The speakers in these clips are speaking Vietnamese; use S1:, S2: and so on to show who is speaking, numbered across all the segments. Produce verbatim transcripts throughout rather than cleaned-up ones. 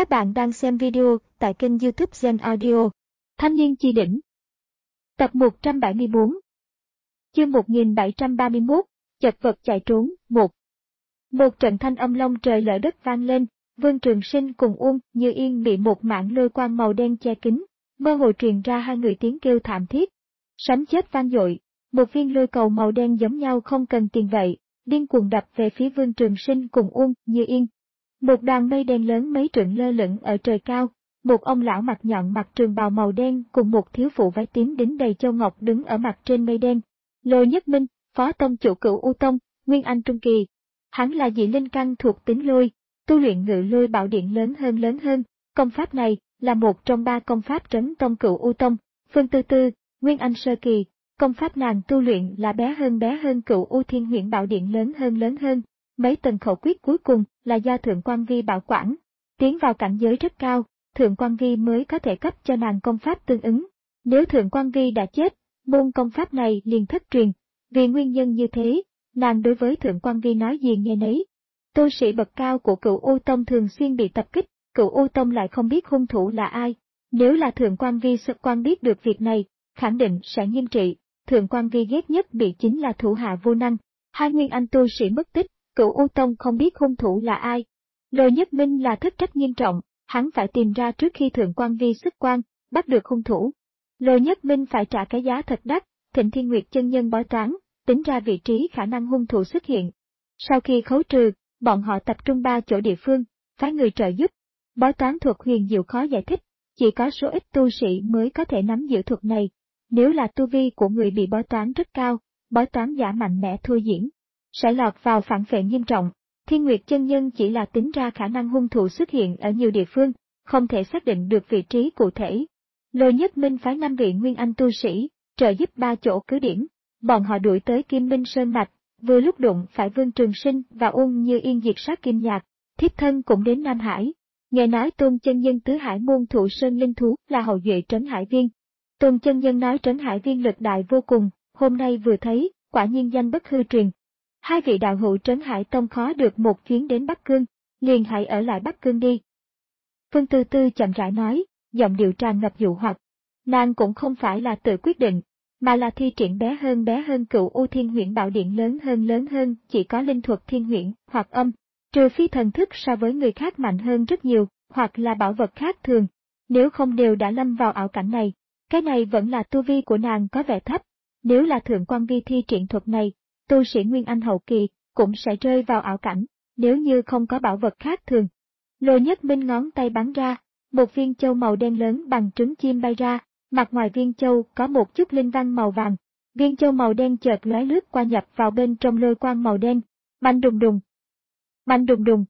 S1: Các bạn đang xem video tại kênh YouTube Gen Audio. Thanh niên chi đỉnh. Tập một trăm bảy mươi tư. Chương một nghìn bảy trăm ba mươi mốt, chật vật chạy trốn, một. Một trận thanh âm long trời lở đất vang lên, Vương Trường Sinh cùng Uông Như Yên bị một mảng lôi quang màu đen che kín, mơ hồ truyền ra hai người tiếng kêu thảm thiết. Sấm chớp vang dội, một viên lôi cầu màu đen giống nhau không cần tiền vậy, điên cuồng đập về phía Vương Trường Sinh cùng Uông Như Yên. Một đoàn mây đen lớn mấy trượng lơ lửng ở trời cao, một ông lão mặt nhọn mặc trường bào màu đen cùng một thiếu phụ váy tím đính đầy châu ngọc đứng ở mặt trên mây đen. Lôi Nhất Minh, phó tông chủ Cửu U Tông, Nguyên Anh trung kỳ. Hắn là dị linh căn thuộc tính lôi, tu luyện ngự lôi bảo điện lớn hơn lớn hơn, công pháp này là một trong ba công pháp trấn tông Cửu U Tông. Phương Tư Tư, Nguyên Anh sơ kỳ, công pháp nàng tu luyện là bé hơn bé hơn Cửu U Thiên Huyễn bảo điện lớn hơn lớn hơn. Mấy tầng khẩu quyết cuối cùng là do Thượng Quan Vi bảo quản, tiến vào cảnh giới rất cao, Thượng Quan Vi mới có thể cấp cho nàng công pháp tương ứng. Nếu Thượng Quan Vi đã chết, môn công pháp này liền thất truyền, vì nguyên nhân như thế, nàng đối với Thượng Quan Vi nói gì nghe nấy. Tu sĩ bậc cao của Cửu U Tông thường xuyên bị tập kích, Cửu U Tông lại không biết hung thủ là ai. Nếu là Thượng Quan Vi sơ quan biết được việc này, khẳng định sẽ nghiêm trị. Thượng Quan Vi ghét nhất bị chính là thủ hạ vô năng, hai nguyên anh tu sĩ mất tích. Cửu U Tông không biết hung thủ là ai. Lôi Nhất Minh là thất trách nghiêm trọng, hắn phải tìm ra trước khi Thượng Quan Vi xuất quan, bắt được hung thủ. Lôi Nhất Minh phải trả cái giá thật đắt, Thịnh Thiên Nguyệt chân nhân bói toán, tính ra vị trí khả năng hung thủ xuất hiện. Sau khi khấu trừ, bọn họ tập trung ba chỗ địa phương, phái người trợ giúp. Bói toán thuật huyền diệu khó giải thích, chỉ có số ít tu sĩ mới có thể nắm giữ thuật này. Nếu là tu vi của người bị bói toán rất cao, bói toán giả mạnh mẽ thua diễn, sẽ lọt vào phản vệ nghiêm trọng. Thiên Nguyệt chân nhân chỉ là tính ra khả năng hung thủ xuất hiện ở nhiều địa phương, không thể xác định được vị trí cụ thể. Lôi Nhất Minh phái năm vị nguyên anh tu sĩ, trợ giúp ba chỗ cứ điểm. Bọn họ đuổi tới Kim Minh Sơn Mạch, vừa lúc đụng phải Vương Trường Sinh và Uông Như Yên diệt sát Kim Nhạc, thiếp thân cũng đến Nam Hải. Nghe nói Tôn chân nhân tứ hải môn thụ sơn linh thú là hậu duệ Trấn Hải Viên. Tôn chân nhân nói Trấn Hải Viên lực đại vô cùng, hôm nay vừa thấy, quả nhiên danh bất hư truyền. Hai vị đạo hữu Trấn Hải Tông khó được một chuyến đến Bắc Cương, liền hãy ở lại Bắc Cương đi. Phương Tư Tư chậm rãi nói, giọng điệu tràn ngập dụ hoặc. Nàng cũng không phải là tự quyết định, mà là thi triển bé hơn bé hơn Cửu U Thiên Huyễn bảo điện lớn hơn lớn hơn, chỉ có linh thuật thiên huyễn hoặc âm, trừ phi thần thức so với người khác mạnh hơn rất nhiều, hoặc là bảo vật khác thường. Nếu không đều đã lâm vào ảo cảnh này, cái này vẫn là tu vi của nàng có vẻ thấp. Nếu là Thượng Quan Vi thi triển thuật này, tu sĩ Nguyên Anh hậu kỳ cũng sẽ rơi vào ảo cảnh, nếu như không có bảo vật khác thường. Lôi Nhất Minh ngón tay bắn ra, một viên châu màu đen lớn bằng trứng chim bay ra, mặt ngoài viên châu có một chút linh văn màu vàng. Viên châu màu đen chợt lóe lướt qua nhập vào bên trong lôi quang màu đen, bành đùng đùng, bành đùng đùng.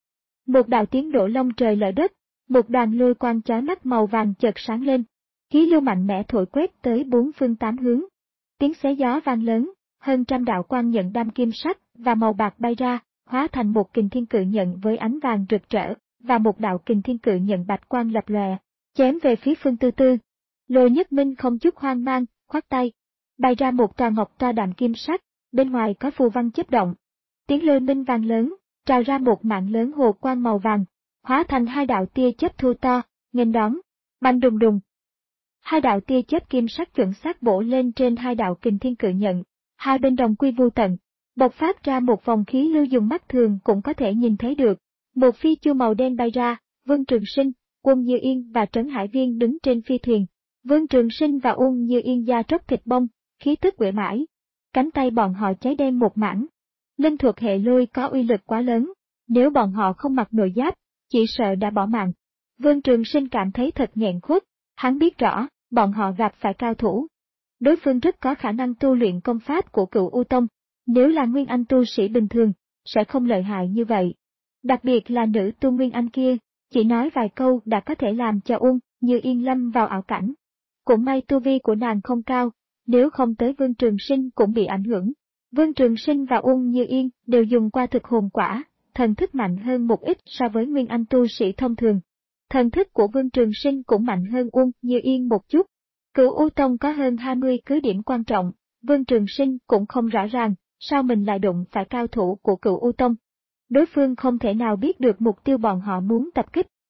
S1: Một đạo tiếng nổ long trời lở đất, một đoàn lôi quang chói mắt màu vàng chợt sáng lên, khí lưu mạnh mẽ thổi quét tới bốn phương tám hướng. Tiếng xé gió vang lớn. Hơn trăm đạo quang nhận đam kim sắc và màu bạc bay ra, hóa thành một kình thiên cự nhận với ánh vàng rực rỡ, và một đạo kình thiên cự nhận bạch quang lập lòe, chém về phía Phương Tư Tư. Lôi Nhất Minh không chút hoang mang, khoát tay, bay ra một tòa ngọc tòa đạm kim sắc, bên ngoài có phù văn chớp động. Tiếng lôi minh vang lớn, trào ra một mạng lớn hồ quang màu vàng, hóa thành hai đạo tia chớp thu to, nghênh đón, bành đùng đùng. Hai đạo tia chớp kim sắc chuẩn xác bổ lên trên hai đạo kình thiên cự nhận. Hai bên đồng quy vu tận, bộc phát ra một vòng khí lưu dùng mắt thường cũng có thể nhìn thấy được. Một phi chu màu đen bay ra, Vương Trường Sinh, Uông Như Yên và Trấn Hải Viên đứng trên phi thuyền. Vương Trường Sinh và Uông Như Yên da tróc thịt bông, khí tức uể mãi. Cánh tay bọn họ cháy đen một mảng. Linh thuật hệ lôi có uy lực quá lớn, nếu bọn họ không mặc nội giáp, chỉ sợ đã bỏ mạng. Vương Trường Sinh cảm thấy thật nghẹn khuất, hắn biết rõ, bọn họ gặp phải cao thủ. Đối phương rất có khả năng tu luyện công pháp của Cửu U Tông, nếu là Nguyên Anh tu sĩ bình thường, sẽ không lợi hại như vậy. Đặc biệt là nữ tu Nguyên Anh kia, chỉ nói vài câu đã có thể làm cho Uông Như Yên lâm vào ảo cảnh. Cũng may tu vi của nàng không cao, nếu không tới Vương Trường Sinh cũng bị ảnh hưởng. Vương Trường Sinh và Uông Như Yên đều dùng qua thực hồn quả, thần thức mạnh hơn một ít so với Nguyên Anh tu sĩ thông thường. Thần thức của Vương Trường Sinh cũng mạnh hơn Uông Như Yên một chút. Cửu U Tông có hơn hai mươi cứ điểm quan trọng, Vương Trường Sinh cũng không rõ ràng, sao mình lại đụng phải cao thủ của Cửu U Tông. Đối phương không thể nào biết được mục tiêu bọn họ muốn tập kích,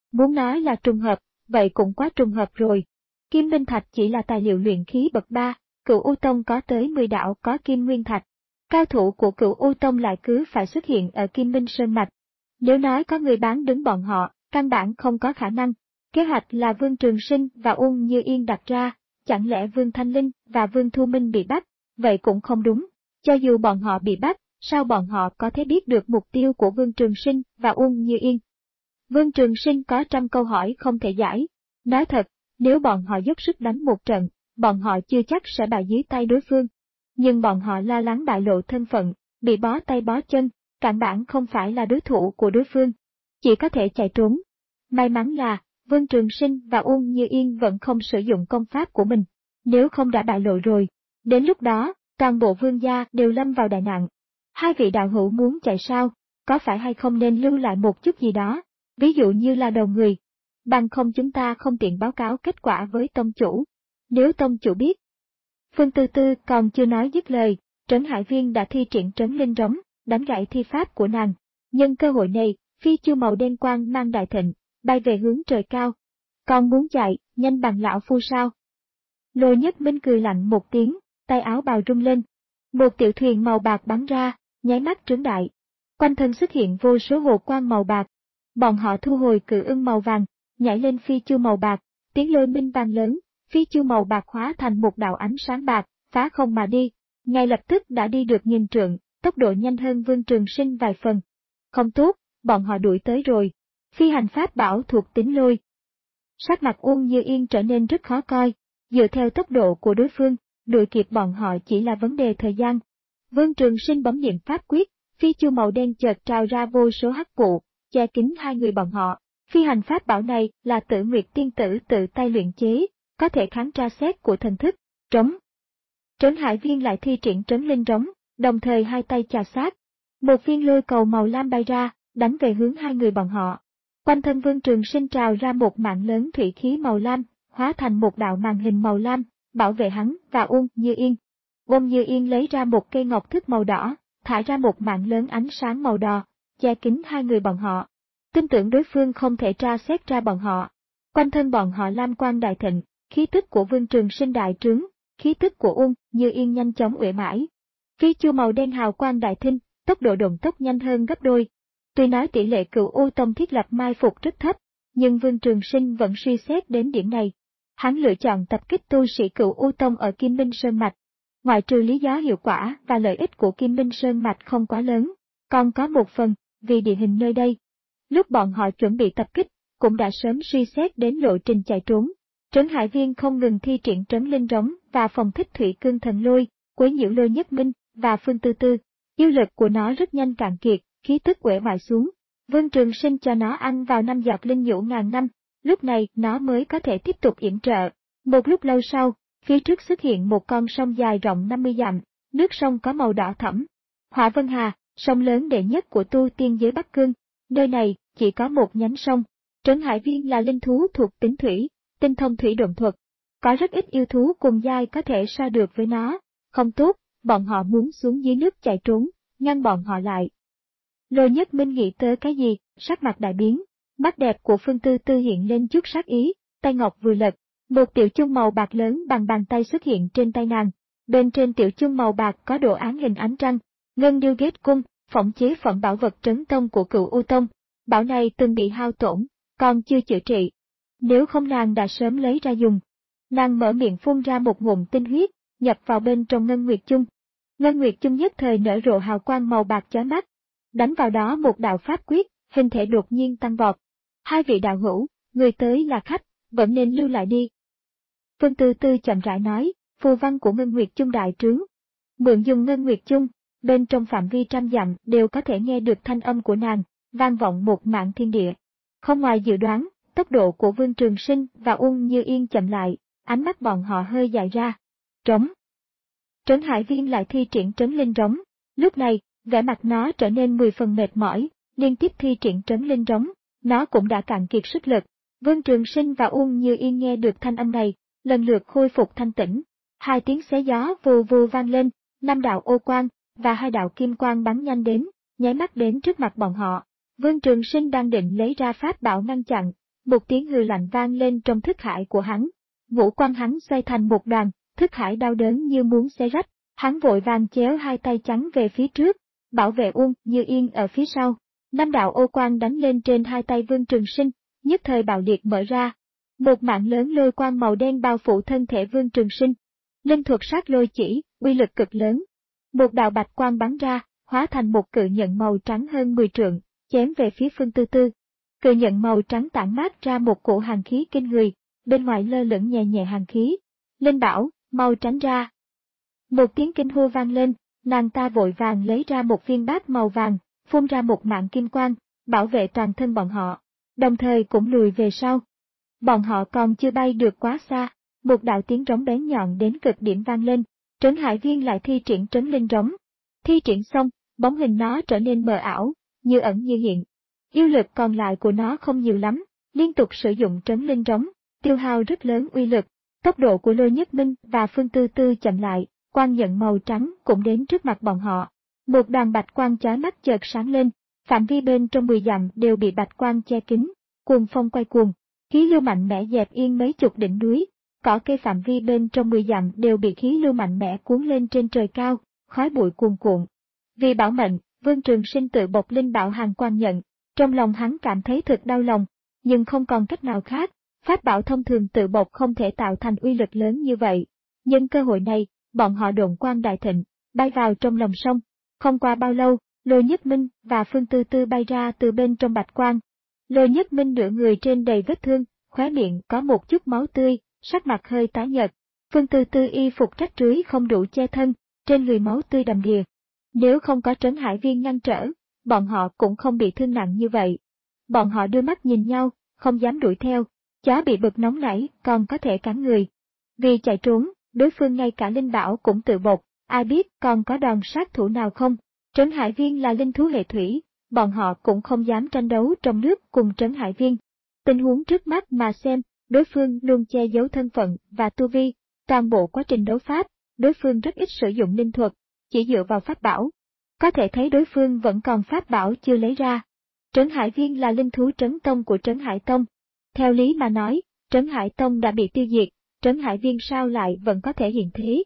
S1: Muốn nói là trùng hợp, vậy cũng quá trùng hợp rồi. Kim Minh Thạch chỉ là tài liệu luyện khí bậc ba, Cửu U Tông có tới mười đạo có Kim Nguyên Thạch. Cao thủ của Cửu U Tông lại cứ phải xuất hiện ở Kim Minh Sơn Mạch. Nếu nói có người bán đứng bọn họ, căn bản không có khả năng. Kế hoạch là Vương Trường Sinh và Uông Như Yên đặt ra, chẳng lẽ Vương Thanh Linh và Vương Thu Minh bị bắt? Vậy cũng không đúng. Cho dù bọn họ bị bắt, sao bọn họ có thể biết được mục tiêu của Vương Trường Sinh và Uông Như Yên? Vương Trường Sinh có trăm câu hỏi không thể giải. Nói thật, nếu bọn họ dốc sức đánh một trận, bọn họ chưa chắc sẽ bại dưới tay đối phương. Nhưng bọn họ lo lắng bại lộ thân phận, bị bó tay bó chân, căn bản không phải là đối thủ của đối phương. Chỉ có thể chạy trốn. May mắn là, Vương Trường Sinh và Uông Như Yên vẫn không sử dụng công pháp của mình. Nếu không đã bại lộ rồi, đến lúc đó, toàn bộ vương gia đều lâm vào đại nạn. Hai vị đạo hữu muốn chạy sao, có phải hay không nên lưu lại một chút gì đó, ví dụ như là đầu người. Bằng không chúng ta không tiện báo cáo kết quả với tông chủ. Nếu tông chủ biết. Phương Tư Tư còn chưa nói dứt lời, Trấn Hải Viên đã thi triển trấn linh rống, đánh gãy thi pháp của nàng. Nhân cơ hội này, phi chu màu đen quang mang đại thịnh, bay về hướng trời cao. Còn muốn chạy, nhanh bằng lão phu sao? Lôi Nhất Minh cười lạnh một tiếng, tay áo bào rung lên. Một tiểu thuyền màu bạc bắn ra, nháy mắt trướng đại. Quanh thân xuất hiện vô số hồ quang màu bạc. Bọn họ thu hồi cự ưng màu vàng, nhảy lên phi chu màu bạc, tiếng lôi minh vang lớn, phi chu màu bạc hóa thành một đạo ánh sáng bạc, phá không mà đi. Ngay lập tức đã đi được nghìn trượng, tốc độ nhanh hơn Vương Trường Sinh vài phần. Không tốt, bọn họ đuổi tới rồi. Phi hành pháp bảo thuộc tính lôi. Sắc mặt Uông Như Yên trở nên rất khó coi, dựa theo tốc độ của đối phương, đuổi kịp bọn họ chỉ là vấn đề thời gian. Vương Trường Sinh bấm niệm pháp quyết, phi chu màu đen chợt trào ra vô số hắc vụ, che kín hai người bọn họ. Phi hành pháp bảo này là Tử Nguyệt tiên tử tự tay luyện chế, có thể kháng tra xét của thần thức. Trống. Trấn Hải Viên lại thi triển trấn linh rống, đồng thời hai tay chà sát. Một viên lôi cầu màu lam bay ra, đánh về hướng hai người bọn họ. Quanh thân Vương Trường Sinh trào ra một mạng lớn thủy khí màu lam, hóa thành một đạo màn hình màu lam, bảo vệ hắn và Uông Như Yên. Uông Như Yên lấy ra một cây ngọc thức màu đỏ, thả ra một mạng lớn ánh sáng màu đỏ, che kín hai người bọn họ. Tin tưởng đối phương không thể tra xét ra bọn họ. Quanh thân bọn họ lam quang đại thịnh, khí tức của Vương Trường Sinh đại trướng, khí tức của Uông Như Yên nhanh chóng uể mãi. Phi chu màu đen hào quang đại thinh, tốc độ động tốc nhanh hơn gấp đôi. Tuy nói tỷ lệ Cửu U Tông thiết lập mai phục rất thấp, nhưng Vương Trường Sinh vẫn suy xét đến điểm này. Hắn lựa chọn tập kích tu sĩ Cửu U Tông ở Kim Minh Sơn Mạch. Ngoại trừ lý do hiệu quả và lợi ích của Kim Minh Sơn Mạch không quá lớn, còn có một phần, vì địa hình nơi đây. Lúc bọn họ chuẩn bị tập kích, cũng đã sớm suy xét đến lộ trình chạy trốn. Trấn Hải Viên không ngừng thi triển trấn linh rống và phòng thích thủy cương thần lôi, quấy nhiễu Lôi Nhất Minh và Phương Tư Tư. Yêu lực của nó rất nhanh cạn kiệt, khí tức uể oải xuống. Vương Trường Sinh cho nó ăn vào năm giọt linh nhũ ngàn năm, lúc này nó mới có thể tiếp tục yểm trợ. Một lúc lâu sau, phía trước xuất hiện một con sông dài rộng năm mươi dặm, nước sông có màu đỏ thẫm. Hỏa Vân Hà, sông lớn đệ nhất của tu tiên giới Bắc Cương. Nơi này chỉ có một nhánh sông. Trấn Hải Viên là linh thú thuộc tính thủy, tinh thông thủy độn thuật. Có rất ít yêu thú cùng giai có thể so được với nó. Không tốt, bọn họ muốn xuống dưới nước chạy trốn, ngăn bọn họ lại. Lôi Nhất Minh nghĩ tới cái gì, sắc mặt đại biến, mắt đẹp của Phương Tư Tư hiện lên chút sát ý, tay ngọc vừa lật, một tiểu chung màu bạc lớn bằng bàn tay xuất hiện trên tay nàng. Bên trên tiểu chung màu bạc có đồ án hình ánh trăng, ngân điêu ghét cung, phỏng chế phẩm bảo vật trấn tông của Cửu U Tông. Bảo này từng bị hao tổn, còn chưa chữa trị. Nếu không nàng đã sớm lấy ra dùng. Nàng mở miệng phun ra một ngụm tinh huyết, nhập vào bên trong ngân nguyệt chung. Ngân nguyệt chung nhất thời nở rộ hào quang màu bạc chói mắt. Đánh vào đó một đạo pháp quyết, hình thể đột nhiên tăng vọt. Hai vị đạo hữu, người tới là khách, vẫn nên lưu lại đi. Phương Tư Tư chậm rãi nói, phù văn của ngân nguyệt chung đại trướng. Mượn dùng ngân nguyệt chung, bên trong phạm vi trăm dặm đều có thể nghe được thanh âm của nàng, vang vọng một mảng thiên địa. Không ngoài dự đoán, tốc độ của Vương Trường Sinh và Uông Như Yên chậm lại, ánh mắt bọn họ hơi dài ra. Trống. Trấn Hải Viên lại thi triển trấn linh rống. Lúc này, vẻ mặt nó trở nên mười phần mệt mỏi, liên tiếp thi triển trấn linh rống, nó cũng đã cạn kiệt sức lực. Vương Trường Sinh và Uông Như Yên nghe được thanh âm này, lần lượt khôi phục thanh tĩnh. Hai tiếng xé gió vù vù vang lên, năm đạo ô quang và hai đạo kim quang bắn nhanh đến, nháy mắt đến trước mặt bọn họ. Vương Trường Sinh đang định lấy ra pháp bảo ngăn chặn, một tiếng hừ lạnh vang lên trong thức hải của hắn. Ngũ quan hắn xoay thành một đoàn, thức hải đau đớn như muốn xé rách, hắn vội vàng chéo hai tay trắng về phía trước, bảo vệ Uông Như Yên ở phía sau. Năm đạo ô quang đánh lên trên hai tay Vương Trường Sinh, nhất thời bạo liệt mở ra. Một mạng lớn lôi quang màu đen bao phủ thân thể Vương Trường Sinh. Linh thuật sát lôi chỉ, uy lực cực lớn. Một đạo bạch quang bắn ra, hóa thành một cự nhận màu trắng hơn mười trượng, chém về phía Phương Tư Tư. Cự nhận màu trắng tản mát ra một cổ hàn khí kinh người, bên ngoài lơ lửng nhẹ nhẹ hàn khí. Linh bảo, mau tránh ra. Một tiếng kinh hô vang lên, nàng ta vội vàng lấy ra một viên bát màu vàng, phun ra một mạng kim quang, bảo vệ toàn thân bọn họ, đồng thời cũng lùi về sau. Bọn họ còn chưa bay được quá xa, một đạo tiếng rống bén nhọn đến cực điểm vang lên, Trấn Hải Viên lại thi triển trấn linh rống. Thi triển xong, bóng hình nó trở nên mờ ảo, như ẩn như hiện. Yêu lực còn lại của nó không nhiều lắm, liên tục sử dụng trấn linh rống, tiêu hao rất lớn uy lực. Tốc độ của Lôi Nhất Minh và Phương Tư Tư chậm lại, quang nhận màu trắng cũng đến trước mặt bọn họ. Một đoàn bạch quang chói mắt chợt sáng lên, phạm vi bên trong mười dặm đều bị bạch quang che kín, cuồng phong quay cuồng, khí lưu mạnh mẽ dẹp yên mấy chục đỉnh núi, cỏ cây phạm vi bên trong mười dặm đều bị khí lưu mạnh mẽ cuốn lên trên trời cao, khói bụi cuồn cuộn. Vì bảo mệnh, Vương Trường Sinh tự bộc linh bảo hàng quang nhận, trong lòng hắn cảm thấy thật đau lòng, nhưng không còn cách nào khác. Pháp bảo thông thường tự bộc không thể tạo thành uy lực lớn như vậy. Nhân cơ hội này, bọn họ độn quang đại thịnh, bay vào trong lòng sông. Không qua bao lâu, Lôi Nhất Minh và Phương Tư Tư bay ra từ bên trong bạch quang. Lôi Nhất Minh nửa người trên đầy vết thương, khóe miệng có một chút máu tươi, sắc mặt hơi tái nhợt. Phương Tư Tư y phục rách rưới không đủ che thân, trên người máu tươi đầm đìa. Nếu không có Trấn Hải Viên ngăn trở, bọn họ cũng không bị thương nặng như vậy. Bọn họ đưa mắt nhìn nhau, không dám đuổi theo. Chó bị bực nóng nảy còn có thể cắn người. Vì chạy trốn, đối phương ngay cả linh bảo cũng tự bộc, ai biết còn có đòn sát thủ nào không. Trấn Hải Viên là linh thú hệ thủy, bọn họ cũng không dám tranh đấu trong nước cùng Trấn Hải Viên. Tình huống trước mắt mà xem, đối phương luôn che giấu thân phận và tu vi, toàn bộ quá trình đấu pháp, đối phương rất ít sử dụng linh thuật, chỉ dựa vào pháp bảo. Có thể thấy đối phương vẫn còn pháp bảo chưa lấy ra. Trấn Hải Viên là linh thú trấn tông của Trấn Hải Tông. Theo lý mà nói, Trấn Hải Tông đã bị tiêu diệt, Trấn Hải Viên sao lại vẫn có thể hiện thế.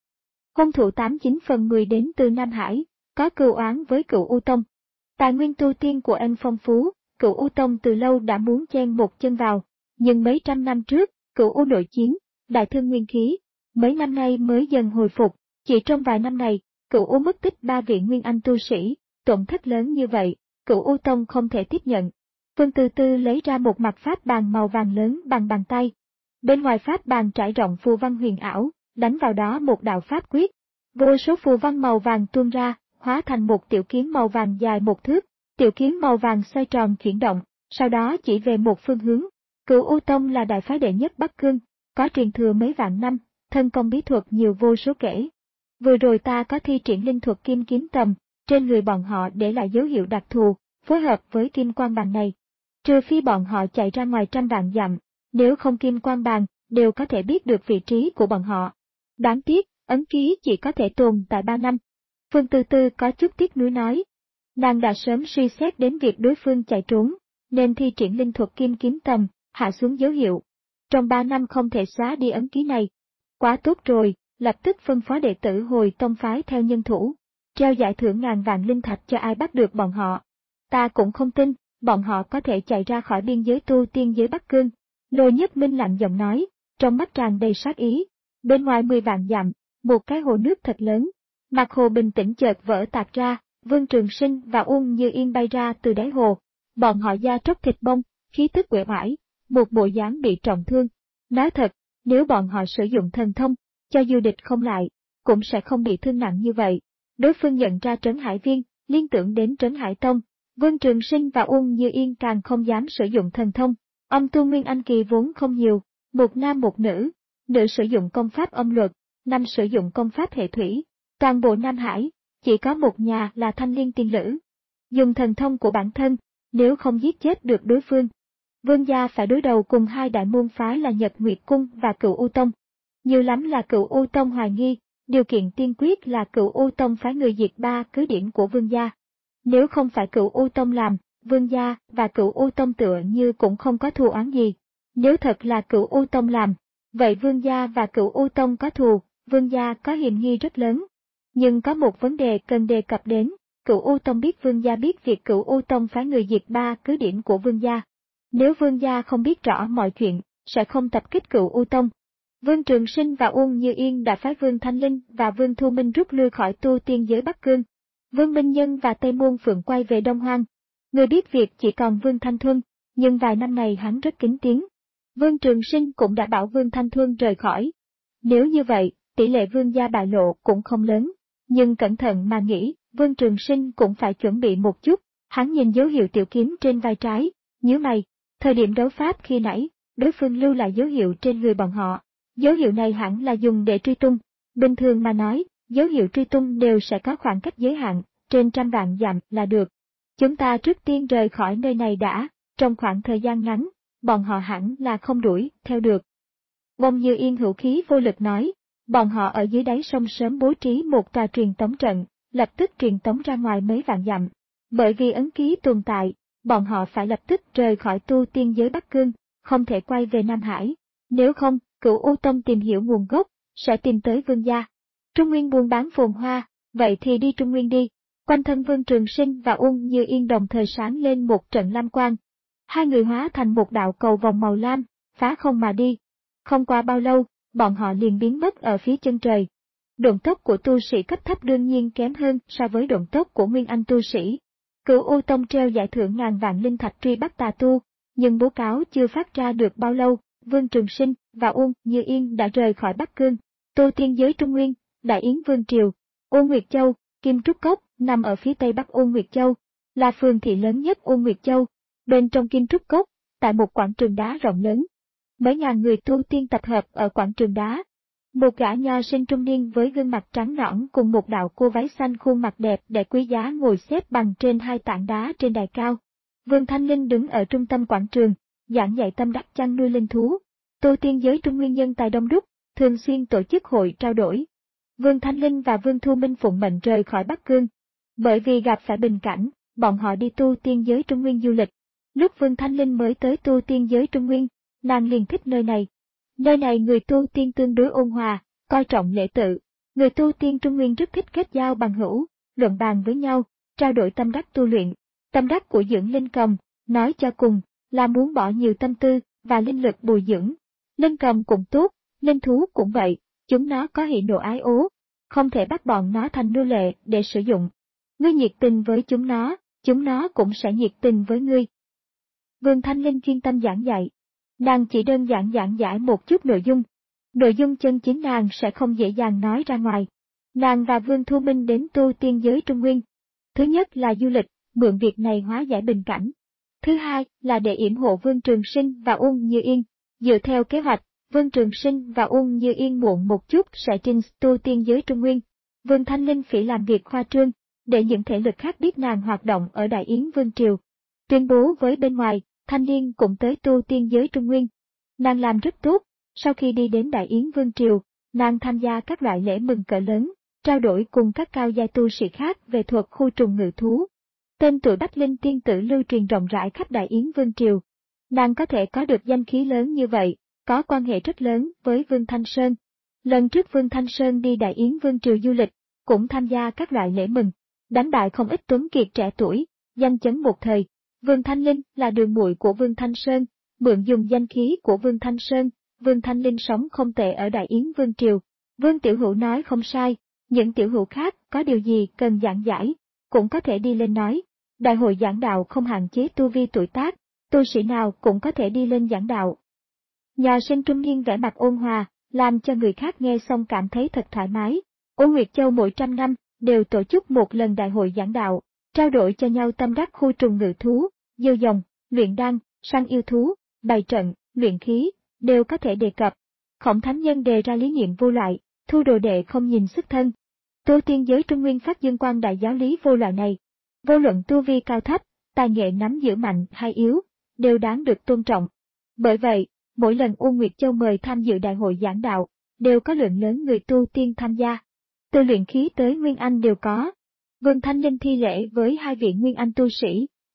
S1: Hung thủ tám chín phần mười đến từ Nam Hải, có cừu oán với Cửu U Tông. Tài nguyên tu tiên của anh phong phú, Cửu U Tông từ lâu đã muốn chen một chân vào, nhưng mấy trăm năm trước, Cửu U nội chiến, đại thương nguyên khí, mấy năm nay mới dần hồi phục, chỉ trong vài năm này, Cửu U mất tích ba vị nguyên anh tu sĩ, tổn thất lớn như vậy, Cửu U Tông không thể tiếp nhận. Phương Tư Tư lấy ra một mặt pháp bàn màu vàng lớn bằng bàn tay. Bên ngoài pháp bàn trải rộng phù văn huyền ảo, đánh vào đó một đạo pháp quyết. Vô số phù văn màu vàng tuôn ra, hóa thành một tiểu kiếm màu vàng dài một thước. Tiểu kiếm màu vàng xoay tròn chuyển động, sau đó chỉ về một phương hướng. Cửu U Tông là đại phái đệ nhất Bắc Cương, có truyền thừa mấy vạn năm, thân công bí thuật nhiều vô số kể. Vừa rồi ta có thi triển linh thuật kim kiếm tầm, trên người bọn họ để lại dấu hiệu đặc thù, phối hợp với kim quang bàn này. Trừ phi bọn họ chạy ra ngoài trăm vạn dặm, nếu không kim quang bàn, đều có thể biết được vị trí của bọn họ. Đáng tiếc, ấn ký chỉ có thể tồn tại ba năm. Phương Tư Tư có chút tiếc nuối nói. Nàng đã sớm suy xét đến việc đối phương chạy trốn, nên thi triển linh thuật kim kiếm tầm, hạ xuống dấu hiệu. Trong ba năm không thể xóa đi ấn ký này. Quá tốt rồi, lập tức phân phó đệ tử hồi tông phái theo nhân thủ, treo giải thưởng ngàn vạn linh thạch cho ai bắt được bọn họ. Ta cũng không tin, bọn họ có thể chạy ra khỏi biên giới tu tiên giới Bắc Cương. Lôi Nhất Minh lạnh giọng nói, trong mắt tràn đầy sát ý. Bên ngoài mười vạn dặm, một cái hồ nước thật lớn. Mặt hồ bình tĩnh chợt vỡ tạc ra, Vương Trường Sinh và Uông Như Yên bay ra từ đáy hồ. Bọn họ da tróc thịt bông, khí tức uể oải, một bộ dáng bị trọng thương. Nói thật, nếu bọn họ sử dụng thần thông, cho dù địch không lại, cũng sẽ không bị thương nặng như vậy. Đối phương nhận ra Trấn Hải Viên, liên tưởng đến Trấn Hải Tông. Vương Trường Sinh và Uông Như Yên càng không dám sử dụng thần thông. Âm tu Nguyên Anh kỳ vốn không nhiều, một nam một nữ, nữ sử dụng công pháp âm luật, nam sử dụng công pháp hệ thủy. Toàn bộ Nam Hải, chỉ có một nhà là Thanh Liên Tiên Lữ. Dùng thần thông của bản thân, nếu không giết chết được đối phương, Vương gia phải đối đầu cùng hai đại môn phái là Nhật Nguyệt Cung và Cửu U Tông. Nhiều lắm là Cửu U Tông hoài nghi, điều kiện tiên quyết là Cửu U Tông phái người diệt ba cứ điểm của Vương gia. Nếu không phải Cửu U Tông làm, Vương gia và Cửu U Tông tựa như cũng không có thù oán gì. Nếu thật là Cửu U Tông làm, vậy Vương gia và Cửu U Tông có thù, Vương gia có hiểm nghi rất lớn. Nhưng có một vấn đề cần đề cập đến, Cửu U Tông biết Vương gia biết việc Cửu U Tông phái người diệt ba cứ điểm của Vương gia. Nếu Vương gia không biết rõ mọi chuyện, sẽ không tập kích Cửu U Tông. Vương Trường Sinh và Uông Như Yên đã phái Vương Thanh Linh và Vương Thu Minh rút lui khỏi tu tiên giới Bắc Cương. Vương Minh Nhân và Tây Môn Phượng quay về Đông Hoang. Người biết việc chỉ còn Vương Thanh Thuân, nhưng vài năm này hắn rất kín tiếng. Vương Trường Sinh cũng đã bảo Vương Thanh Thuân rời khỏi. Nếu như vậy, tỷ lệ Vương gia bại lộ cũng không lớn. Nhưng cẩn thận mà nghĩ, Vương Trường Sinh cũng phải chuẩn bị một chút. Hắn nhìn dấu hiệu tiểu kiếm trên vai trái, nhíu mày. Thời điểm đấu pháp khi nãy, đối phương lưu lại dấu hiệu trên người bọn họ. Dấu hiệu này hẳn là dùng để truy tung. Bình thường mà nói, dấu hiệu truy tung đều sẽ có khoảng cách giới hạn, trên trăm vạn dặm là được. Chúng ta trước tiên rời khỏi nơi này đã, trong khoảng thời gian ngắn, bọn họ hẳn là không đuổi theo được. Bông Như Yên hữu khí vô lực nói, bọn họ ở dưới đáy sông sớm bố trí một tòa truyền tống trận, lập tức truyền tống ra ngoài mấy vạn dặm. Bởi vì ấn ký tồn tại, bọn họ phải lập tức rời khỏi tu tiên giới Bắc Cương, không thể quay về Nam Hải. Nếu không, Cửu U Tông tìm hiểu nguồn gốc, sẽ tìm tới Vương gia. Trung Nguyên buôn bán phồn hoa, vậy thì đi Trung Nguyên đi. Quanh thân Vương Trường Sinh và Uông Như Yên đồng thời sáng lên một trận lam quang. Hai người hóa thành một đạo cầu vòng màu lam, phá không mà đi. Không qua bao lâu, bọn họ liền biến mất ở phía chân trời. Độn tốc của tu sĩ cấp thấp đương nhiên kém hơn so với độn tốc của Nguyên Anh tu sĩ. Cửu U Tông treo giải thưởng ngàn vạn linh thạch truy bắt tà tu, nhưng bố cáo chưa phát ra được bao lâu, Vương Trường Sinh và Uông Như Yên đã rời khỏi Bắc Cương. Tu tiên giới Trung Nguyên, Đại Yến Vương Triều, U Nguyệt Châu, Kim Trúc Cốc, nằm ở phía tây bắc U Nguyệt Châu, là phường thị lớn nhất U Nguyệt Châu. Bên trong Kim Trúc Cốc, tại một quảng trường đá rộng lớn, mấy ngàn người tu tiên tập hợp ở quảng trường đá. Một gã nho sinh trung niên với gương mặt trắng nõn cùng một đạo cô váy xanh khuôn mặt đẹp để quý giá ngồi xếp bằng trên hai tảng đá trên đài cao. Vương Thanh Linh đứng ở trung tâm quảng trường, giảng dạy tâm đắc chăn nuôi linh thú. Tu tiên giới Trung Nguyên nhân tài đông đúc, thường xuyên tổ chức hội trao đổi. Vương Thanh Linh và Vương Thu Minh phụng mệnh rời khỏi Bắc Cương. Bởi vì gặp phải bình cảnh, bọn họ đi tu tiên giới Trung Nguyên du lịch. Lúc Vương Thanh Linh mới tới tu tiên giới Trung Nguyên, nàng liền thích nơi này. Nơi này người tu tiên tương đối ôn hòa, coi trọng lễ tự. Người tu tiên Trung Nguyên rất thích kết giao bằng hữu, luận bàn với nhau, trao đổi tâm đắc tu luyện. Tâm đắc của dưỡng linh cầm, nói cho cùng, là muốn bỏ nhiều tâm tư và linh lực bồi dưỡng. Linh cầm cũng tốt, linh thú cũng vậy, chúng nó có hỉ nộ ái ố, không thể bắt bọn nó thành nô lệ để sử dụng. Ngươi nhiệt tình với chúng nó, chúng nó cũng sẽ nhiệt tình với ngươi. Vương Thanh Linh chuyên tâm giảng dạy. Nàng chỉ đơn giản giảng giải một chút nội dung. Nội dung chân chính nàng sẽ không dễ dàng nói ra ngoài. Nàng và Vương Thu Minh đến tu tiên giới Trung Nguyên. Thứ nhất là du lịch, mượn việc này hóa giải bình cảnh. Thứ hai là để yểm hộ Vương Trường Sinh và Uông Như Yên. Dựa theo kế hoạch, Vương Trường Sinh và Uông Như Yên muộn một chút sẽ trên tu tiên giới Trung Nguyên. Vương Thanh Linh phỉ làm việc khoa trương, để những thể lực khác biết nàng hoạt động ở Đại Yến Vương Triều. Tuyên bố với bên ngoài, Thanh Liên cũng tới tu tiên giới Trung Nguyên. Nàng làm rất tốt, sau khi đi đến Đại Yến Vương Triều, nàng tham gia các loại lễ mừng cỡ lớn, trao đổi cùng các cao giai tu sĩ khác về thuật khu trùng ngự thú. Tên tuổi Bách Linh tiên tử lưu truyền rộng rãi khắp Đại Yến Vương Triều. Nàng có thể có được danh khí lớn như vậy, có quan hệ rất lớn với Vương Thanh Sơn. Lần trước Vương Thanh Sơn đi Đại Yến Vương Triều du lịch, cũng tham gia các loại lễ mừng, đánh bại không ít tuấn kiệt trẻ tuổi, danh chấn một thời. Vương Thanh Linh là đường muội của Vương Thanh Sơn, mượn dùng danh khí của Vương Thanh Sơn, Vương Thanh Linh sống không tệ ở Đại Yến Vương Triều. Vương Tiểu Hữu nói không sai, những tiểu hữu khác có điều gì cần giảng giải, cũng có thể đi lên nói. Đại hội giảng đạo không hạn chế tu vi tuổi tác, tu sĩ nào cũng có thể đi lên giảng đạo. Nhà sinh trung niên vẻ mặt ôn hòa, làm cho người khác nghe xong cảm thấy thật thoải mái. U Nguyệt Châu mỗi trăm năm đều tổ chức một lần đại hội giảng đạo, trao đổi cho nhau tâm đắc khu trùng ngự thú, diêu dòng, luyện đan, săn yêu thú, bày trận, luyện khí, đều có thể đề cập. Khổng Thánh Nhân đề ra lý niệm vô loại, thu đồ đệ không nhìn xuất thân. Tu tiên giới Trung Nguyên phát dương quan đại giáo lý vô loại này. Vô luận tu vi cao thấp, tài nghệ nắm giữ mạnh hay yếu, đều đáng được tôn trọng. Bởi vậy, mỗi lần U Nguyệt Châu mời tham dự đại hội giảng đạo, đều có lượng lớn người tu tiên tham gia. Từ luyện khí tới Nguyên Anh đều có. Vương Thanh Linh thi lễ với hai vị Nguyên Anh tu sĩ,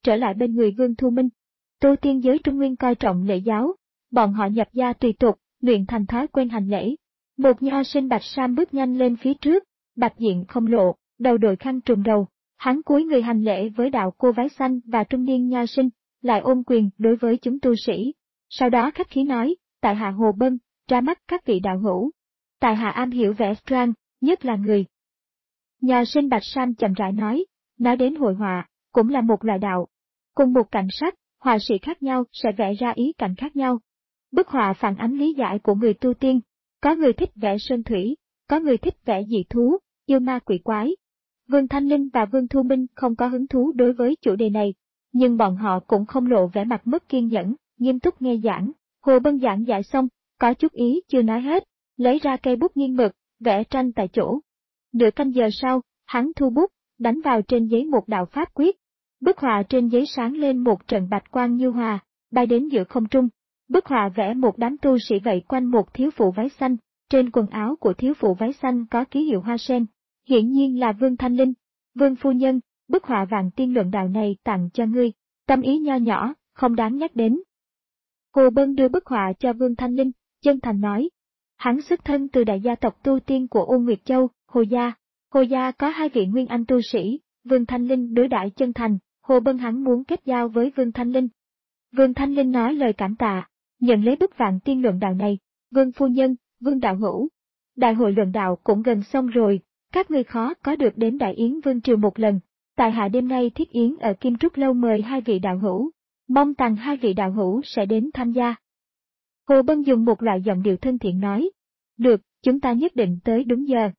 S1: trở lại bên người Vương Thu Minh. Tu tiên giới Trung Nguyên coi trọng lễ giáo, bọn họ nhập gia tùy tục, luyện thành thói quen hành lễ. Một nho sinh bạch sam bước nhanh lên phía trước, bạch diện không lộ, đầu đội khăn trùm đầu, hắn cúi người hành lễ với đạo cô váy xanh và trung niên nho sinh, lại ôm quyền đối với chúng tu sĩ. Sau đó khách khí nói, tại hạ Hồ Bân, ra mắt các vị đạo hữu. Tại hạ am hiểu vẽ strang, nhất là người. Nho sinh bạch sam chậm rãi nói, nói đến hội họa, cũng là một loại đạo. Cùng một cảnh sắc, họa sĩ khác nhau sẽ vẽ ra ý cảnh khác nhau. Bức họa phản ánh lý giải của người tu tiên, có người thích vẽ sơn thủy, có người thích vẽ dị thú, yêu ma quỷ quái. Vương Thanh Linh và Vương Thu Minh không có hứng thú đối với chủ đề này, nhưng bọn họ cũng không lộ vẻ mặt mất kiên nhẫn, nghiêm túc nghe giảng. Hồ Bân giảng giải xong, có chút ý chưa nói hết, lấy ra cây bút nghiêng mực, vẽ tranh tại chỗ. Nửa canh giờ sau, hắn thu bút, đánh vào trên giấy một đạo pháp quyết. Bức họa trên giấy sáng lên một trận bạch quang như hòa, bay đến giữa không trung. Bức họa vẽ một đám tu sĩ vây quanh một thiếu phụ váy xanh, trên quần áo của thiếu phụ váy xanh có ký hiệu hoa sen, hiển nhiên là Vương Thanh Linh. Vương phu nhân, bức họa vạn tiên luận đạo này tặng cho ngươi, tâm ý nho nhỏ, không đáng nhắc đến. Hồ Bân đưa bức họa cho Vương Thanh Linh, chân thành nói. Hắn xuất thân từ đại gia tộc tu tiên của Ôn Nguyệt Châu, Hồ gia. Hồ gia có hai vị nguyên anh tu sĩ, Vương Thanh Linh đối đãi chân thành, Hồ Bân hắn muốn kết giao với Vương Thanh Linh. Vương Thanh Linh nói lời cảm tạ, nhận lấy bức vạn tiên luận đạo này. Vương phu nhân, Vương đạo hữu. Đại hội luận đạo cũng gần xong rồi, các ngươi khó có được đến Đại Yến Vương Triều một lần. Tại hạ đêm nay thiết yến ở Kim Trúc Lâu mời hai vị đạo hữu, mong rằng hai vị đạo hữu sẽ đến tham gia. Hồ Bân dùng một loại giọng điệu thân thiện nói, được, chúng ta nhất định tới đúng giờ.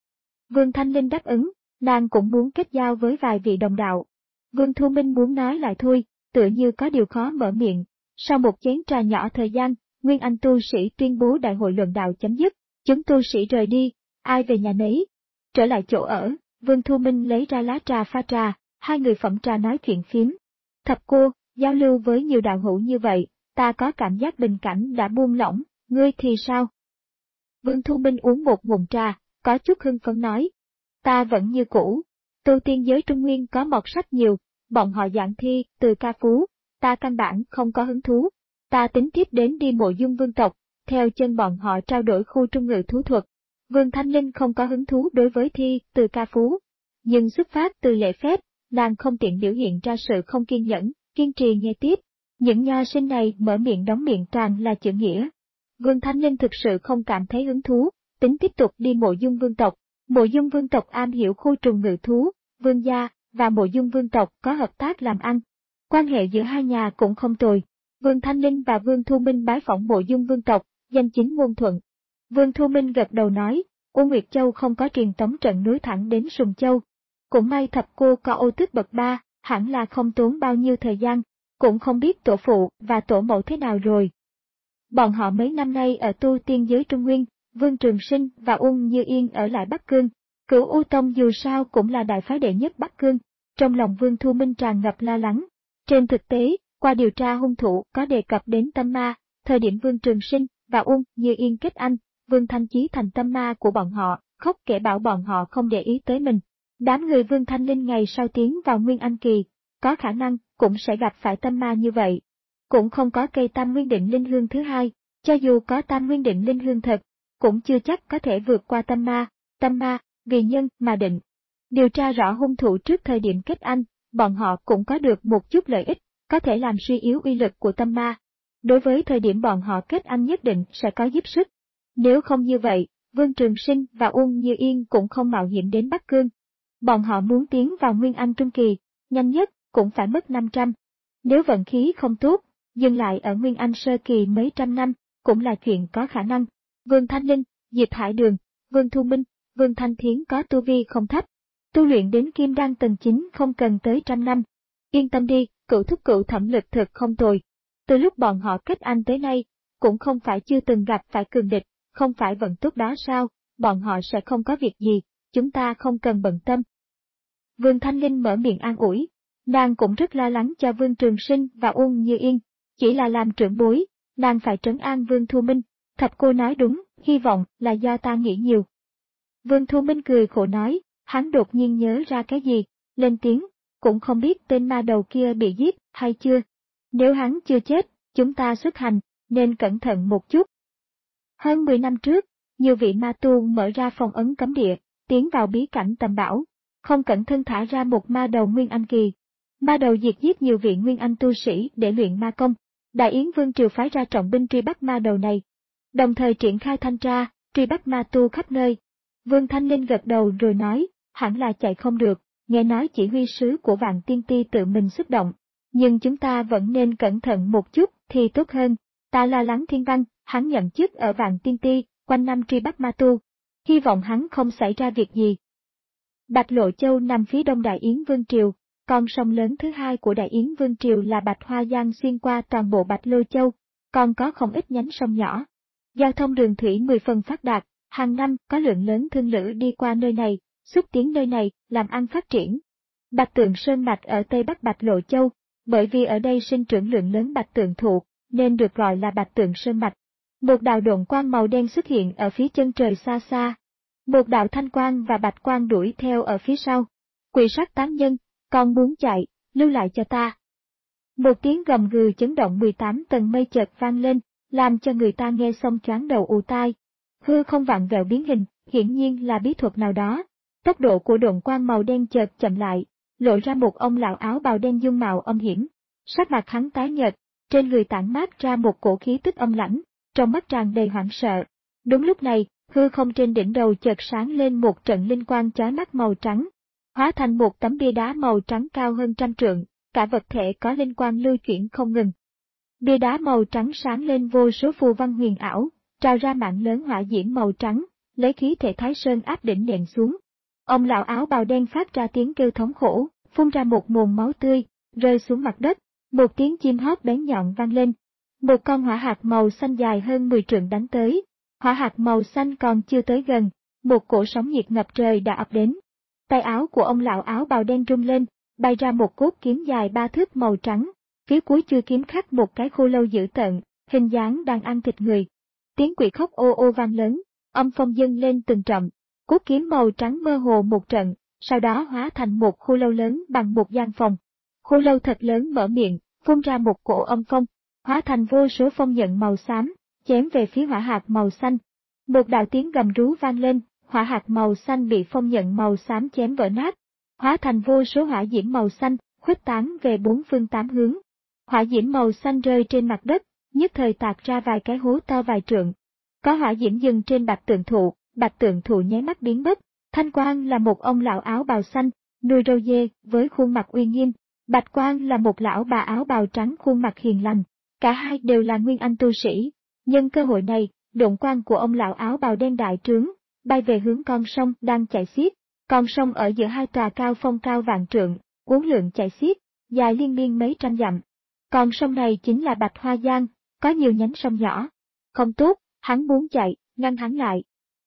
S1: Vương Thanh Linh đáp ứng, nàng cũng muốn kết giao với vài vị đồng đạo. Vương Thu Minh muốn nói lại thôi, tựa như có điều khó mở miệng. Sau một chén trà nhỏ thời gian, Nguyên Anh tu sĩ tuyên bố đại hội luận đạo chấm dứt, chúng tu sĩ rời đi, ai về nhà nấy. Trở lại chỗ ở, Vương Thu Minh lấy ra lá trà pha trà, hai người phẩm trà nói chuyện phiếm. Thập cô, giao lưu với nhiều đạo hữu như vậy, ta có cảm giác bình cảnh đã buông lỏng, ngươi thì sao? Vương Thu Minh uống một ngụm trà, có chút hưng phấn nói. Ta vẫn như cũ, tu tiên giới Trung Nguyên có mọt sách nhiều, bọn họ giảng thi, từ ca phú, ta căn bản không có hứng thú. Ta tính tiếp đến đi mộ dung vương tộc, theo chân bọn họ trao đổi khu trung ngự thú thuật. Vương Thanh Linh không có hứng thú đối với thi, từ ca phú. Nhưng xuất phát từ lễ phép, nàng không tiện biểu hiện ra sự không kiên nhẫn, kiên trì nghe tiếp. Những nho sinh này mở miệng đóng miệng toàn là chữ nghĩa. Vương Thanh Linh thực sự không cảm thấy hứng thú, tính tiếp tục đi mộ dung vương tộc. Mộ dung vương tộc am hiểu khu trùng ngự thú, vương gia, và mộ dung vương tộc có hợp tác làm ăn. Quan hệ giữa hai nhà cũng không tồi. Vương Thanh Linh và Vương Thu Minh bái phỏng mộ dung vương tộc, danh chính ngôn thuận. Vương Thu Minh gật đầu nói, Ôn Nguyệt Châu không có truyền tống trận nối thẳng đến Sùng Châu. Cũng may thập cô có ô tước bậc ba, hẳn là không tốn bao nhiêu thời gian, cũng không biết tổ phụ và tổ mẫu thế nào rồi. Bọn họ mấy năm nay ở tu tiên giới Trung Nguyên, Vương Trường Sinh và Ung Như Yên ở lại Bắc Cương. Cửu U Tông dù sao cũng là đại phái đệ nhất Bắc Cương, trong lòng Vương Thu Minh tràn ngập lo lắng. Trên thực tế, qua điều tra hung thủ có đề cập đến tâm ma, thời điểm Vương Trường Sinh và Ung Như Yên kết anh, Vương Thanh Chí thành tâm ma của bọn họ, khóc kể bảo bọn họ không để ý tới mình. Đám người Vương Thanh Linh ngày sau tiến vào Nguyên Anh Kỳ, có khả năng cũng sẽ gặp phải tâm ma như vậy. Cũng không có cây tam nguyên định linh hương thứ hai, cho dù có tam nguyên định linh hương thật, cũng chưa chắc có thể vượt qua tâm ma, tâm ma, vì nhân mà định. Điều tra rõ hung thủ trước thời điểm kết anh, bọn họ cũng có được một chút lợi ích, có thể làm suy yếu uy lực của tâm ma. Đối với thời điểm bọn họ kết anh nhất định sẽ có giúp sức. Nếu không như vậy, Vương Trường Sinh và Ung Như Yên cũng không mạo hiểm đến Bắc Cương. Bọn họ muốn tiến vào Nguyên Anh Trung Kỳ, nhanh nhất cũng phải mất năm trăm. Nếu vận khí không tốt, dừng lại ở Nguyên Anh Sơ Kỳ mấy trăm năm, cũng là chuyện có khả năng. Vương Thanh Linh, Diệp Hải Đường, Vương Thu Minh, Vương Thanh Thiến có tu vi không thấp. Tu luyện đến Kim Đan tầng chín không cần tới trăm năm. Yên tâm đi, cựu thúc cựu thẩm lực thực không tồi. Từ lúc bọn họ kết anh tới nay, cũng không phải chưa từng gặp phải cường địch, không phải vận tốt đó sao, bọn họ sẽ không có việc gì, chúng ta không cần bận tâm. Vương Thanh Linh mở miệng an ủi, nàng cũng rất lo lắng cho Vương Trường Sinh và Ung Như Yên, chỉ là làm trưởng bối, nàng phải trấn an Vương Thu Minh. Thập cô nói đúng, hy vọng là do ta nghĩ nhiều. Vương Thu Minh cười khổ nói, hắn đột nhiên nhớ ra cái gì, lên tiếng, cũng không biết tên ma đầu kia bị giết hay chưa. Nếu hắn chưa chết, chúng ta xuất hành, nên cẩn thận một chút. Hơn mười năm trước, nhiều vị ma tu mở ra phong ấn cấm địa, tiến vào bí cảnh tầm bảo, không cẩn thân thả ra một ma đầu Nguyên Anh kỳ. Ma đầu diệt giết nhiều vị Nguyên Anh tu sĩ để luyện ma công. Đại Yến Vương triều phái ra trọng binh truy bắt ma đầu này, đồng thời triển khai thanh tra, truy bắt ma tu khắp nơi. Vương Thanh Linh gật đầu rồi nói, hẳn là chạy không được, nghe nói chỉ huy sứ của Vạn Tiên Ti tự mình xuất động, nhưng chúng ta vẫn nên cẩn thận một chút thì tốt hơn. Ta lo lắng Thiên Văn, hắn nhận chức ở Vạn Tiên Ti, quanh năm truy bắt ma tu, hy vọng hắn không xảy ra việc gì. Bạch Lộ Châu nằm phía đông Đại Yến Vương triều, con sông lớn thứ hai của Đại Yến Vương triều là Bạch Hoa Giang xuyên qua toàn bộ Bạch Lô Châu, còn có không ít nhánh sông nhỏ. Giao thông đường thủy mười phần phát đạt, hàng năm có lượng lớn thương lữ đi qua nơi này, xúc tiến nơi này, làm ăn phát triển. Bạch Tượng Sơn Mạch ở Tây Bắc Bạch Lộ Châu, bởi vì ở đây sinh trưởng lượng lớn bạch tượng thụ, nên được gọi là Bạch Tượng Sơn Mạch. Một đạo độn quang màu đen xuất hiện ở phía chân trời xa xa. Một đạo thanh quang và bạch quang đuổi theo ở phía sau. Quỷ sát tán nhân, con muốn chạy, lưu lại cho ta. Một tiếng gầm gừ chấn động mười tám tầng mây chợt vang lên, làm cho người ta nghe xong choáng đầu ù tai. Hư không vặn vẹo biến hình, hiển nhiên là bí thuật nào đó. Tốc độ của độn quang màu đen chợt chậm lại, lộ ra một ông lão áo bào đen dung mạo âm hiểm. Sắc mặt hắn tái nhợt, trên người tản mát ra một cổ khí tức âm lãnh, trong mắt tràn đầy hoảng sợ. Đúng lúc này, hư không trên đỉnh đầu chợt sáng lên một trận linh quang chói mắt màu trắng, hóa thành một tấm bia đá màu trắng cao hơn trăm trượng, cả vật thể có linh quang lưu chuyển không ngừng. Bia đá màu trắng sáng lên vô số phù văn huyền ảo, trào ra mạng lớn hỏa diễm màu trắng, lấy khí thể Thái Sơn áp đỉnh nện xuống. Ông lão áo bào đen phát ra tiếng kêu thống khổ, phun ra một mồm máu tươi, rơi xuống mặt đất, một tiếng chim hót bén nhọn vang lên. Một con hỏa hạt màu xanh dài hơn mười trượng đánh tới. Hỏa hạt màu xanh còn chưa tới gần, một cổ sóng nhiệt ngập trời đã ập đến. Tay áo của ông lão áo bào đen rung lên, bay ra một cốt kiếm dài ba thước màu trắng, phía cuối chuôi kiếm khắc một cái khô lâu dữ tợn, hình dáng đang ăn thịt người. Tiếng quỷ khóc ô ô vang lớn, âm phong dâng lên từng trận, cốt kiếm màu trắng mơ hồ một trận, sau đó hóa thành một khô lâu lớn bằng một gian phòng. Khô lâu thật lớn mở miệng, phun ra một cổ âm phong, hóa thành vô số phong nhận màu xám, chém về phía hỏa hạt màu xanh. Một đạo tiếng gầm rú vang lên, hỏa hạt màu xanh bị phong nhận màu xám chém vỡ nát, hóa thành vô số hỏa diễm màu xanh, khuếch tán về bốn phương tám hướng. Hỏa diễm màu xanh rơi trên mặt đất, nhất thời tạc ra vài cái hố to vài trượng. Có hỏa diễm dừng trên bạch tượng thụ, bạch tượng thụ nháy mắt biến mất. Thanh Quang là một ông lão áo bào xanh, nuôi râu dê, với khuôn mặt uy nghiêm. Bạch Quang là một lão bà áo bào trắng khuôn mặt hiền lành. Cả hai đều là Nguyên Anh tu sĩ. Nhân cơ hội này, độn quang của ông lão áo bào đen đại trướng, bay về hướng con sông đang chảy xiết. Con sông ở giữa hai tòa cao phong cao vạn trượng, uốn lượn chảy xiết, dài liên miên mấy trăm dặm. Con sông này chính là Bạch Hoa Giang, có nhiều nhánh sông nhỏ. Không tốt, hắn muốn chạy, ngăn hắn lại.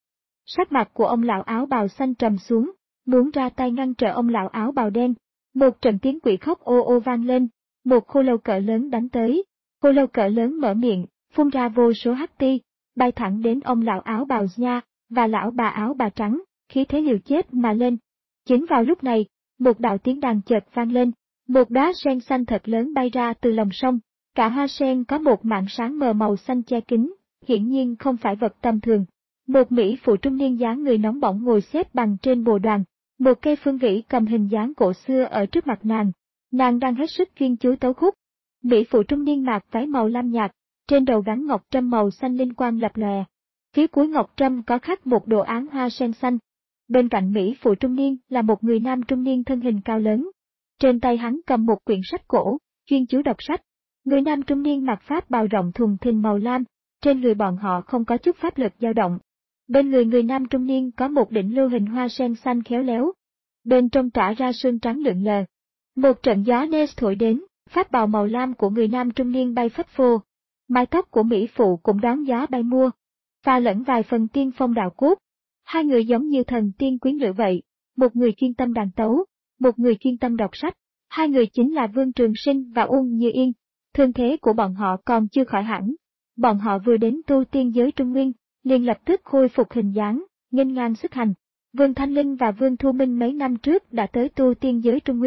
S1: Sắc mặt của ông lão áo bào xanh trầm xuống, muốn ra tay ngăn trở ông lão áo bào đen. Một trận tiếng quỷ khóc ô ô vang lên, một khô lâu cỡ lớn đánh tới. Khô lâu cỡ lớn mở miệng, phun ra vô số hắc ti, bay thẳng đến ông lão áo bào nha và lão bà áo bà trắng, khí thế liều chết mà lên. Chính vào lúc này, một đạo tiếng đàn chợt vang lên, một đóa sen xanh thật lớn bay ra từ lòng sông, cả hoa sen có một mảng sáng mờ màu xanh che kín, hiển nhiên không phải vật tầm thường. Một mỹ phụ trung niên dáng người nóng bỏng ngồi xếp bằng trên bồ đoàn, một cây phương vĩ cầm hình dáng cổ xưa ở trước mặt nàng, nàng đang hết sức chuyên chú tấu khúc. Mỹ phụ trung niên mặc váy màu lam nhạt, trên đầu gắn ngọc trâm màu xanh linh quang lập lòe. Phía cuối ngọc trâm có khắc một đồ án hoa sen xanh. Bên cạnh Mỹ phụ trung niên là một người nam trung niên thân hình cao lớn. Trên tay hắn cầm một quyển sách cổ, chuyên chú đọc sách. Người nam trung niên mặc pháp bào rộng thùng thình màu lam, trên người bọn họ không có chút pháp lực dao động. Bên người người nam trung niên có một đỉnh lưu hình hoa sen xanh khéo léo. Bên trong tỏa ra sương trắng lượn lờ. Một trận gió nes thổi đến, pháp bào màu lam của người nam trung niên bay phất phơ. Mái tóc của mỹ phụ cũng đón gió bay mua, pha lẫn vài phần tiên phong đạo cốt. Hai người giống như thần tiên quyến lữ vậy, một người chuyên tâm đàn tấu, một người chuyên tâm đọc sách. Hai người chính là Vương Trường Sinh và Uông Như Yên. Thương thế của bọn họ còn chưa khỏi hẳn. Bọn họ vừa đến tu tiên giới Trung Nguyên, liền lập tức khôi phục hình dáng, nghênh ngang xuất hành. Vương Thanh Linh và Vương Thu Minh mấy năm trước đã tới tu tiên giới Trung Nguyên,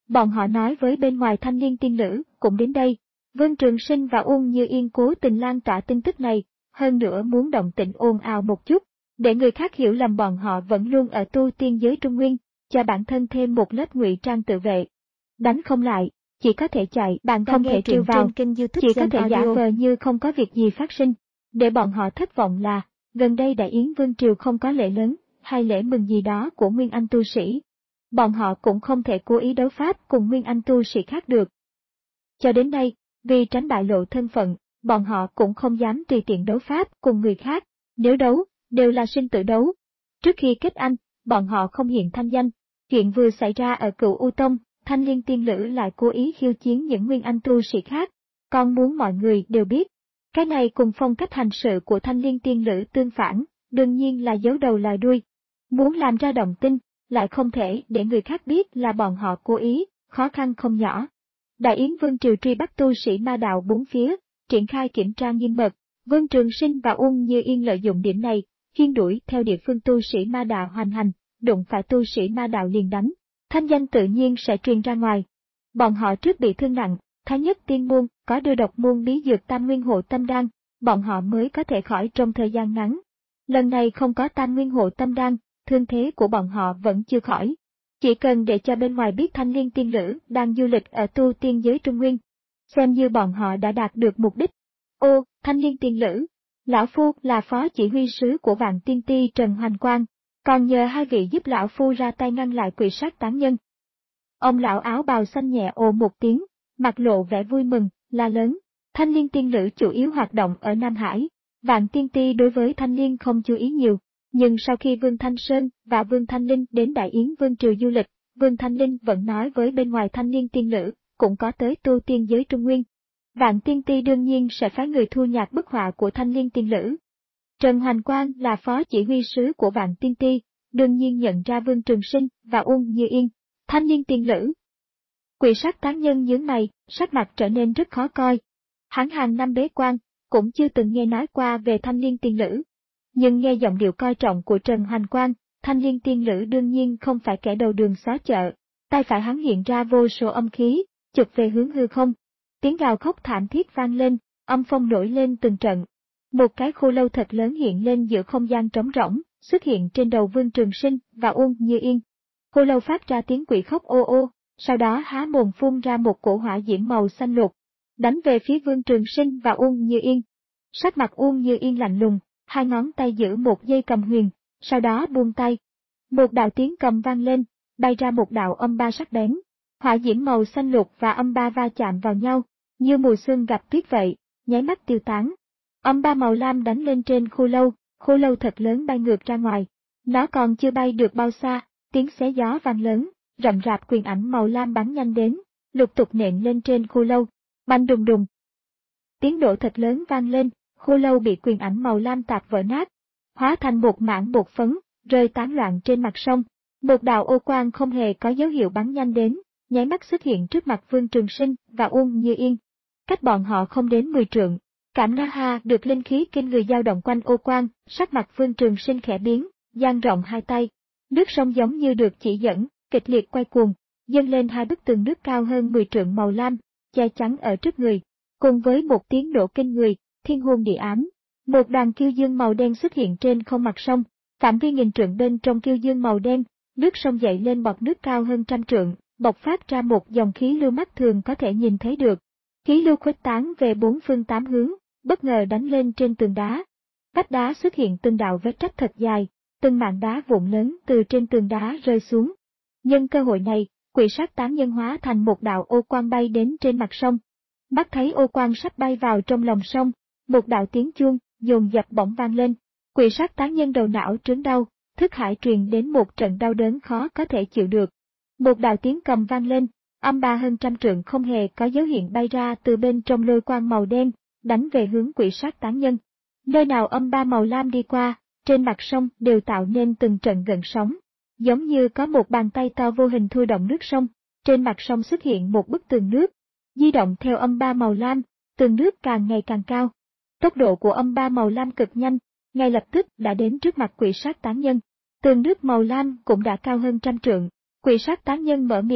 S1: Bọn họ nói với bên ngoài thanh niên tiên nữ cũng đến đây. Vương Trường Sinh và Uông Như Yên cố tình lan tỏa tin tức này, hơn nữa muốn động tĩnh ồn ào một chút, để người khác hiểu lầm bọn họ vẫn luôn ở tu tiên giới Trung Nguyên, cho bản thân thêm một lớp ngụy trang tự vệ. Đánh không lại, chỉ có thể chạy, bạn không thể trêu vào, chỉ có thể giả vờ như không có việc gì phát sinh. Để bọn họ thất vọng là, gần đây Đại Yến Vương Triều không có lễ lớn, hay lễ mừng gì đó của Nguyên Anh tu sĩ. Bọn họ cũng không thể cố ý đấu pháp cùng Nguyên Anh tu sĩ khác được. Cho đến nay, vì tránh bại lộ thân phận, bọn họ cũng không dám tùy tiện đấu pháp cùng người khác, nếu đấu, đều là sinh tử đấu. Trước khi kết anh, bọn họ không hiện thanh danh, chuyện vừa xảy ra ở Cựu U Tông, Thanh Liên Tiên Lữ lại cố ý khiêu chiến những Nguyên Anh tu sĩ khác, còn muốn mọi người đều biết. Cái này cùng phong cách hành sự của Thanh Liên Tiên Lữ tương phản, đương nhiên là giấu đầu lòi đuôi. Muốn làm ra động tin, lại không thể để người khác biết là bọn họ cố ý, khó khăn không nhỏ. Đại Yến Vương Triều truy bắt tu sĩ ma đạo bốn phía, triển khai kiểm tra nghiêm mật, Vương Trường Sinh và Uông Như Yên lợi dụng điểm này, khiên đuổi theo địa phương tu sĩ ma đạo hoành hành, đụng phải tu sĩ ma đạo liền đánh, thanh danh tự nhiên sẽ truyền ra ngoài. Bọn họ trước bị thương nặng, Thái Nhất Tiên Môn có đưa độc môn bí dược Tam Nguyên Hộ Tâm Đan, bọn họ mới có thể khỏi trong thời gian ngắn. Lần này không có Tam Nguyên Hộ Tâm Đan, thương thế của bọn họ vẫn chưa khỏi. Chỉ cần để cho bên ngoài biết Thanh Liên Tiên Lữ đang du lịch ở tu tiên giới Trung Nguyên, xem như bọn họ đã đạt được mục đích. Ô, Thanh Liên Tiên Lữ, lão phu là phó chỉ huy sứ của Vạn Tiên Ti Trần Hoành Quang, còn nhờ hai vị giúp lão phu ra tay ngăn lại quỷ sát tán nhân. Ông lão áo bào xanh nhẹ ồ một tiếng, mặt lộ vẻ vui mừng, la lớn. Thanh Liên Tiên Lữ chủ yếu hoạt động ở Nam Hải, Vạn Tiên Ti đối với Thanh Liên không chú ý nhiều. Nhưng sau khi Vương Thanh Sơn và Vương Thanh Linh đến Đại Yến Vương Triều du lịch, Vương Thanh Linh vẫn nói với bên ngoài Thanh Liên Tiên Lữ, cũng có tới tu tiên giới Trung Nguyên. Vạn Tiên Ti đương nhiên sẽ phái người thu nhặt bức họa của Thanh Liên Tiên Lữ. Trần Hoành Quang là phó chỉ huy sứ của Vạn Tiên Ti, đương nhiên nhận ra Vương Trường Sinh và Uông Như Yên, Thanh Liên Tiên Lữ. Quỷ sát tán nhân nhướng mày, sắc mặt trở nên rất khó coi. Hắn hàng năm bế quan, cũng chưa từng nghe nói qua về Thanh Liên Tiên Lữ. Nhưng nghe giọng điệu coi trọng của Trần Hoành Quang, Thanh Liên Tiên Lữ đương nhiên không phải kẻ đầu đường xó chợ, tay phải hắn hiện ra vô số âm khí, chụp về hướng hư không. Tiếng gào khóc thảm thiết vang lên, âm phong nổi lên từng trận. Một cái khô lâu thật lớn hiện lên giữa không gian trống rỗng, xuất hiện trên đầu Vương Trường Sinh và Uông Như Yên. Khô lâu phát ra tiếng quỷ khóc ô ô, sau đó há mồm phun ra một cổ hỏa diễm màu xanh lục, đánh về phía Vương Trường Sinh và Uông Như Yên. Sắc mặt Uông Như Yên lạnh lùng, hai ngón tay giữ một dây cầm huyền, sau đó buông tay. Một đạo tiếng cầm vang lên, bay ra một đạo âm ba sắc bén. Hỏa diễm màu xanh lục và âm ba va chạm vào nhau, như mùa xuân gặp tuyết vậy, nháy mắt tiêu tán. Âm ba màu lam đánh lên trên khô lâu, khô lâu thật lớn bay ngược ra ngoài. Nó còn chưa bay được bao xa, tiếng xé gió vang lớn, rậm rạp quyền ảnh màu lam bắn nhanh đến, lục tục nện lên trên khô lâu. Bành đùng đùng. Tiếng nổ thật lớn vang lên, khô lâu bị quyền ảnh màu lam tạc vỡ nát, hóa thành một mảng bột phấn, rơi tán loạn trên mặt sông. Một đạo ô quang không hề có dấu hiệu bắn nhanh đến, nháy mắt xuất hiện trước mặt Vương Trường Sinh và Uông Như Yên. Cách bọn họ không đến mười trượng, cảm na ha được linh khí kinh người dao động quanh ô quang, sắc mặt Vương Trường Sinh khẽ biến, dang rộng hai tay. Nước sông giống như được chỉ dẫn, kịch liệt quay cuồng, dâng lên hai bức tường nước cao hơn mười trượng màu lam, che chắn ở trước người. Cùng với một tiếng nổ kinh người, thiên hôn địa ám, một đoàn kiêu dương màu đen xuất hiện trên không mặt sông, phạm vi nghìn trượng bên trong kiêu dương màu đen, nước sông dậy lên bọt nước cao hơn trăm trượng, bộc phát ra một dòng khí lưu mắt thường có thể nhìn thấy được. Khí lưu khuếch tán về bốn phương tám hướng, bất ngờ đánh lên trên tường đá. Vách đá xuất hiện từng đạo vết rách thật dài, từng mảng đá vụn lớn từ trên tường đá rơi xuống. Nhân cơ hội này, quỷ sát tán nhân hóa thành một đạo ô quang bay đến trên mặt sông. Mắt thấy ô quang sắp bay vào trong lòng sông, một đạo tiếng chuông dồn dập bỗng vang lên. Quỷ sát tán nhân đầu não trướng đau, thức hải truyền đến một trận đau đớn khó có thể chịu được. Một đạo tiếng cầm vang lên, âm ba hơn trăm trượng không hề có dấu hiện bay ra từ bên trong lôi quang màu đen, đánh về hướng quỷ sát tán nhân. Nơi nào âm ba màu lam đi qua, trên mặt sông đều tạo nên từng trận gợn sóng, giống như có một bàn tay to vô hình thu động nước sông. Trên mặt sông xuất hiện một bức tường nước, di động theo âm ba màu lam, tường nước càng ngày càng cao. Tốc độ của âm ba màu lam cực nhanh, ngay lập tức đã đến trước mặt quỷ sát tán nhân. Tường nước màu lam cũng đã cao hơn trăm trượng. Quỷ sát tán nhân mở miệng,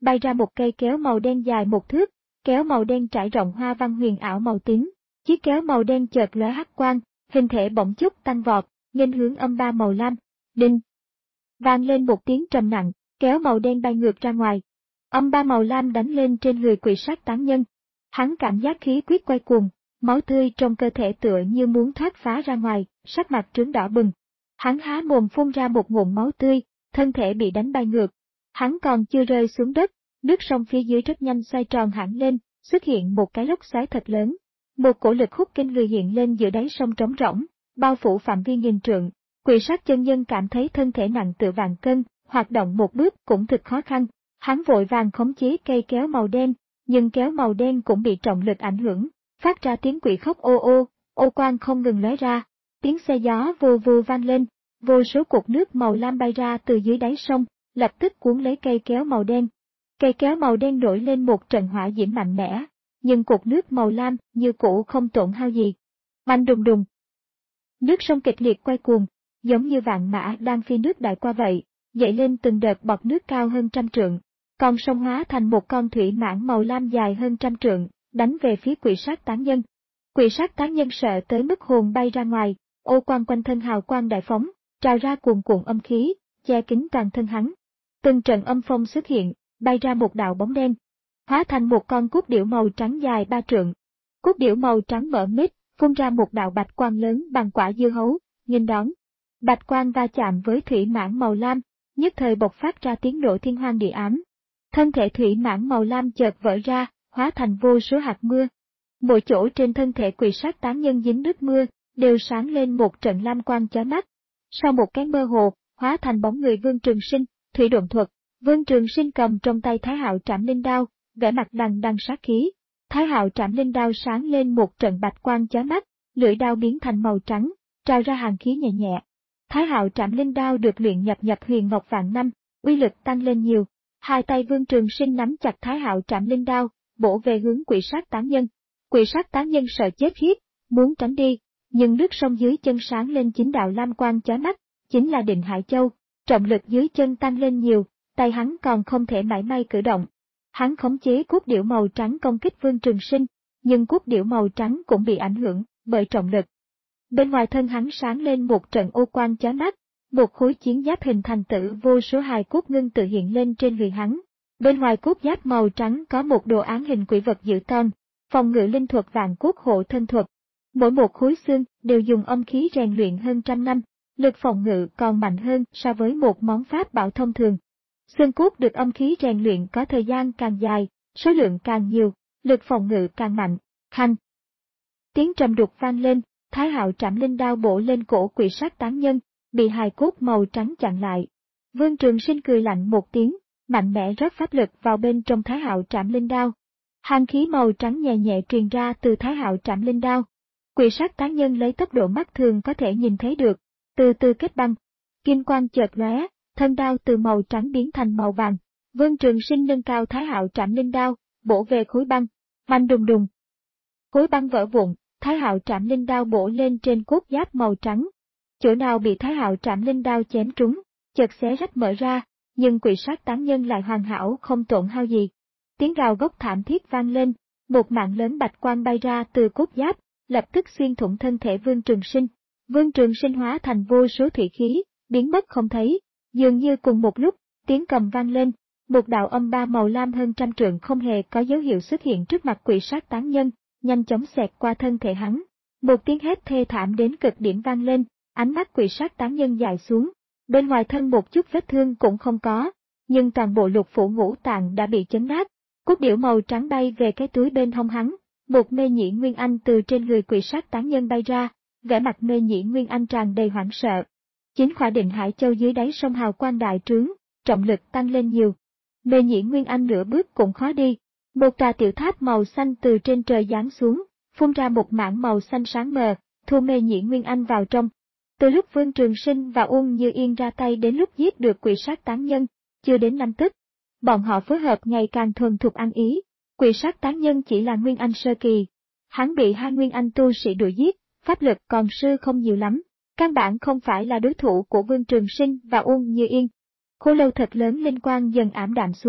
S1: bay ra một cây kéo màu đen dài một thước, kéo màu đen trải rộng hoa văn huyền ảo màu tím. Chiếc kéo màu đen chợt lóe hắc quang, hình thể bỗng chốc tăng vọt, nghênh hướng âm ba màu lam. Đinh! Vang lên một tiếng trầm nặng, kéo màu đen bay ngược ra ngoài. Âm ba màu lam đánh lên trên người quỷ sát tán nhân. Hắn cảm giác khí huyết quay cuồng, máu tươi trong cơ thể tựa như muốn thoát phá ra ngoài, sắc mặt trướng đỏ bừng. Hắn há mồm phun ra một ngụm máu tươi, thân thể bị đánh bay ngược. Hắn còn chưa rơi xuống đất, nước sông phía dưới rất nhanh xoay tròn hẳn lên, xuất hiện một cái lốc xoáy thật lớn. Một cổ lực hút kinh người hiện lên giữa đáy sông trống rỗng, bao phủ phạm vi nghìn trượng. Quỷ sát chân nhân cảm thấy thân thể nặng tựa vạn cân, hoạt động một bước cũng thực khó khăn. Hắn vội vàng khống chế cây kéo màu đen, nhưng kéo màu đen cũng bị trọng lực ảnh hưởng, phát ra tiếng quỷ khóc ô ô, ô quang không ngừng lóe ra. Tiếng xe gió vù vù vang lên, vô số cột nước màu lam bay ra từ dưới đáy sông, lập tức cuốn lấy cây kéo màu đen. Cây kéo màu đen nổi lên một trận hỏa diễm mạnh mẽ, nhưng cột nước màu lam như cũ không tổn hao gì. Oanh đùng đùng. Nước sông kịch liệt quay cuồng, giống như vạn mã đang phi nước đại qua vậy, dậy lên từng đợt bọt nước cao hơn trăm trượng. Con sông hóa thành một con thủy mãng màu lam dài hơn trăm trượng, đánh về phía quỷ sát tán nhân. Quỷ sát tán nhân sợ tới mức hồn bay ra ngoài, ô quang quanh thân hào quang đại phóng, trào ra cuồn cuộn âm khí, che kín toàn thân hắn. Từng trận âm phong xuất hiện, bay ra một đạo bóng đen, hóa thành một con cút điểu màu trắng dài ba trượng. Cút điểu màu trắng mở mít, phun ra một đạo bạch quang lớn bằng quả dưa hấu, nghênh đón. Bạch quang va chạm với thủy mãng màu lam, nhất thời bộc phát ra tiếng nổ thiên hoang địa ám. Thân thể thủy mãng màu lam chợt vỡ ra, hóa thành vô số hạt mưa. Mỗi chỗ trên thân thể quỷ sát tán nhân dính nước mưa, đều sáng lên một trận lam quang chói mắt. Sau một cái mơ hồ, hóa thành bóng người Vương Trường Sinh, thủy độn thuật. Vương Trường Sinh cầm trong tay Thái Hạo Trảm Linh Đao, vẻ mặt đằng đằng sát khí. Thái Hạo Trảm Linh Đao sáng lên một trận bạch quang chói mắt, lưỡi đao biến thành màu trắng, trào ra hàn khí nhẹ nhẹ. Thái Hạo Trảm Linh Đao được luyện nhập nhập huyền ngọc vạn năm, uy lực tăng lên nhiều. Hai tay Vương Trường Sinh nắm chặt Thái Hạo Trảm Linh Đao, bổ về hướng quỷ sát tán nhân. Quỷ sát tán nhân sợ chết khiếp, muốn tránh đi, nhưng nước sông dưới chân sáng lên chính đạo lam quang chói mắt, chính là Định Hải Châu. Trọng lực dưới chân tăng lên nhiều, tay hắn còn không thể mảy may cử động. Hắn khống chế cút điểu màu trắng công kích Vương Trường Sinh, nhưng cút điểu màu trắng cũng bị ảnh hưởng bởi trọng lực. Bên ngoài thân hắn sáng lên một trận ô quang chói mắt, một khối chiến giáp hình thành tử vô số hài cốt ngưng tự hiện lên trên người hắn. Bên ngoài cốt giáp màu trắng có một đồ án hình quỷ vật dữ tợn, phòng ngự linh thuật vạn cốt hộ thân thuật. Mỗi một khối xương đều dùng âm khí rèn luyện hơn trăm năm, lực phòng ngự còn mạnh hơn so với một món pháp bảo thông thường. Xương cốt được âm khí rèn luyện có thời gian càng dài, số lượng càng nhiều, lực phòng ngự càng mạnh. Khanh. Tiếng trầm đục vang lên, Thái Hạo Trảm Linh Đao bổ lên cổ quỷ sát tán nhân, bị hài cốt màu trắng chặn lại. Vương Trường Sinh cười lạnh một tiếng, mạnh mẽ rót pháp lực vào bên trong Thái Hạo Trảm Linh Đao. Hàn khí màu trắng nhẹ nhẹ truyền ra từ Thái Hạo Trảm Linh Đao. Quỷ sát tán nhân lấy tốc độ mắt thường có thể nhìn thấy được, từ từ kết băng. Kim quang chợt lóe, thân đao từ màu trắng biến thành màu vàng. Vương Trường Sinh nâng cao Thái Hạo Trảm Linh Đao, bổ về khối băng. Oanh đùng đùng. Khối băng vỡ vụn, Thái Hạo Trảm Linh Đao bổ lên trên cốt giáp màu trắng. Chỗ nào bị Thái Hạo Trảm Linh Đao chém trúng, chợt xé rách mở ra, nhưng quỷ sát tán nhân lại hoàn hảo không tổn hao gì. Tiếng gào gốc thảm thiết vang lên, một mạng lớn bạch quang bay ra từ cốt giáp, lập tức xuyên thủng thân thể Vương Trường Sinh. Vương Trường Sinh hóa thành vô số thủy khí, biến mất không thấy. Dường như cùng một lúc, tiếng cầm vang lên, một đạo âm ba màu lam hơn trăm trượng không hề có dấu hiệu xuất hiện trước mặt quỷ sát tán nhân, nhanh chóng xẹt qua thân thể hắn. Một tiếng hét thê thảm đến cực điểm vang lên, ánh mắt quỷ sát tán nhân dài xuống. Bên ngoài thân một chút vết thương cũng không có, nhưng toàn bộ lục phủ ngũ tạng đã bị chấn nát. Cút điểu màu trắng bay về cái túi bên hông hắn, một mê nhĩ nguyên anh từ trên người quỷ sát tán nhân bay ra, vẻ mặt mê nhĩ nguyên anh tràn đầy hoảng sợ. Chính khỏa Định Hải Châu dưới đáy sông hào quang đại trướng, trọng lực tăng lên nhiều. Mê nhĩ nguyên anh nửa bước cũng khó đi. Một tòa tiểu tháp màu xanh từ trên trời giáng xuống, phun ra một mảng màu xanh sáng mờ, thu mê nhĩ nguyên anh vào trong. Từ lúc Vương Trường Sinh và Uông Như Yên ra tay đến lúc giết được quỷ sát tán nhân, chưa đến năm tức. Bọn họ phối hợp ngày càng thuần thục ăn ý. Quỷ sát tán nhân chỉ là nguyên anh sơ kỳ. Hắn bị hai nguyên anh tu sĩ đuổi giết, pháp lực còn sư không nhiều lắm. Căn bản không phải là đối thủ của Vương Trường Sinh và Uông Như Yên. Khô lâu thật lớn linh quang dần ảm đạm xuống,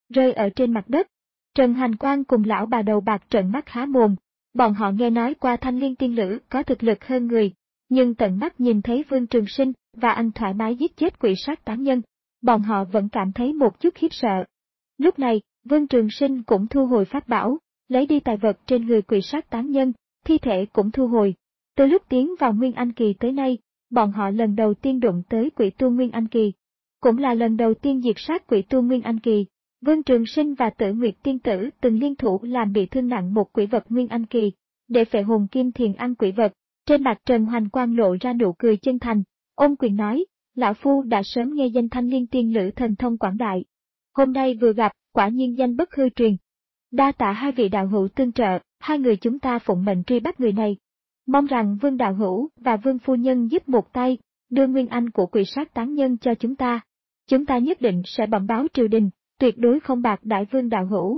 S1: rơi ở trên mặt đất. Trần Hành Quang cùng lão bà đầu bạc trợn mắt há mồm, bọn họ nghe nói qua Thanh Liên tiên nữ có thực lực hơn người, nhưng tận mắt nhìn thấy Vương Trường Sinh và anh thoải mái giết chết quỷ sát tán nhân, bọn họ vẫn cảm thấy một chút khiếp sợ. Lúc này, Vương Trường Sinh cũng thu hồi pháp bảo, lấy đi tài vật trên người quỷ sát tán nhân, thi thể cũng thu hồi. Từ lúc tiến vào Nguyên Anh Kỳ tới nay, bọn họ lần đầu tiên đụng tới quỷ tu Nguyên Anh Kỳ. Cũng là lần đầu tiên diệt sát quỷ tu Nguyên Anh Kỳ. Vương Trường Sinh và Tử Nguyệt Tiên Tử từng liên thủ làm bị thương nặng một quỷ vật Nguyên Anh Kỳ, để phệ hồn kim thiền ăn quỷ vật. Trên mặt Trần Hoành Quang lộ ra nụ cười chân thành, ôm quyền nói, lão phu đã sớm nghe danh Thanh Liên tiên nữ thần thông quảng đại. Hôm nay vừa gặp, quả nhiên danh bất hư truyền. Đa tạ hai vị đạo hữu tương trợ, hai người chúng ta phụng mệnh truy bắt người này. Mong rằng Vương đạo hữu và Vương phu nhân giúp một tay, đưa nguyên anh của quỷ sát tán nhân cho chúng ta. Chúng ta nhất định sẽ bẩm báo triều đình, tuyệt đối không bạc đại Vương đạo hữu.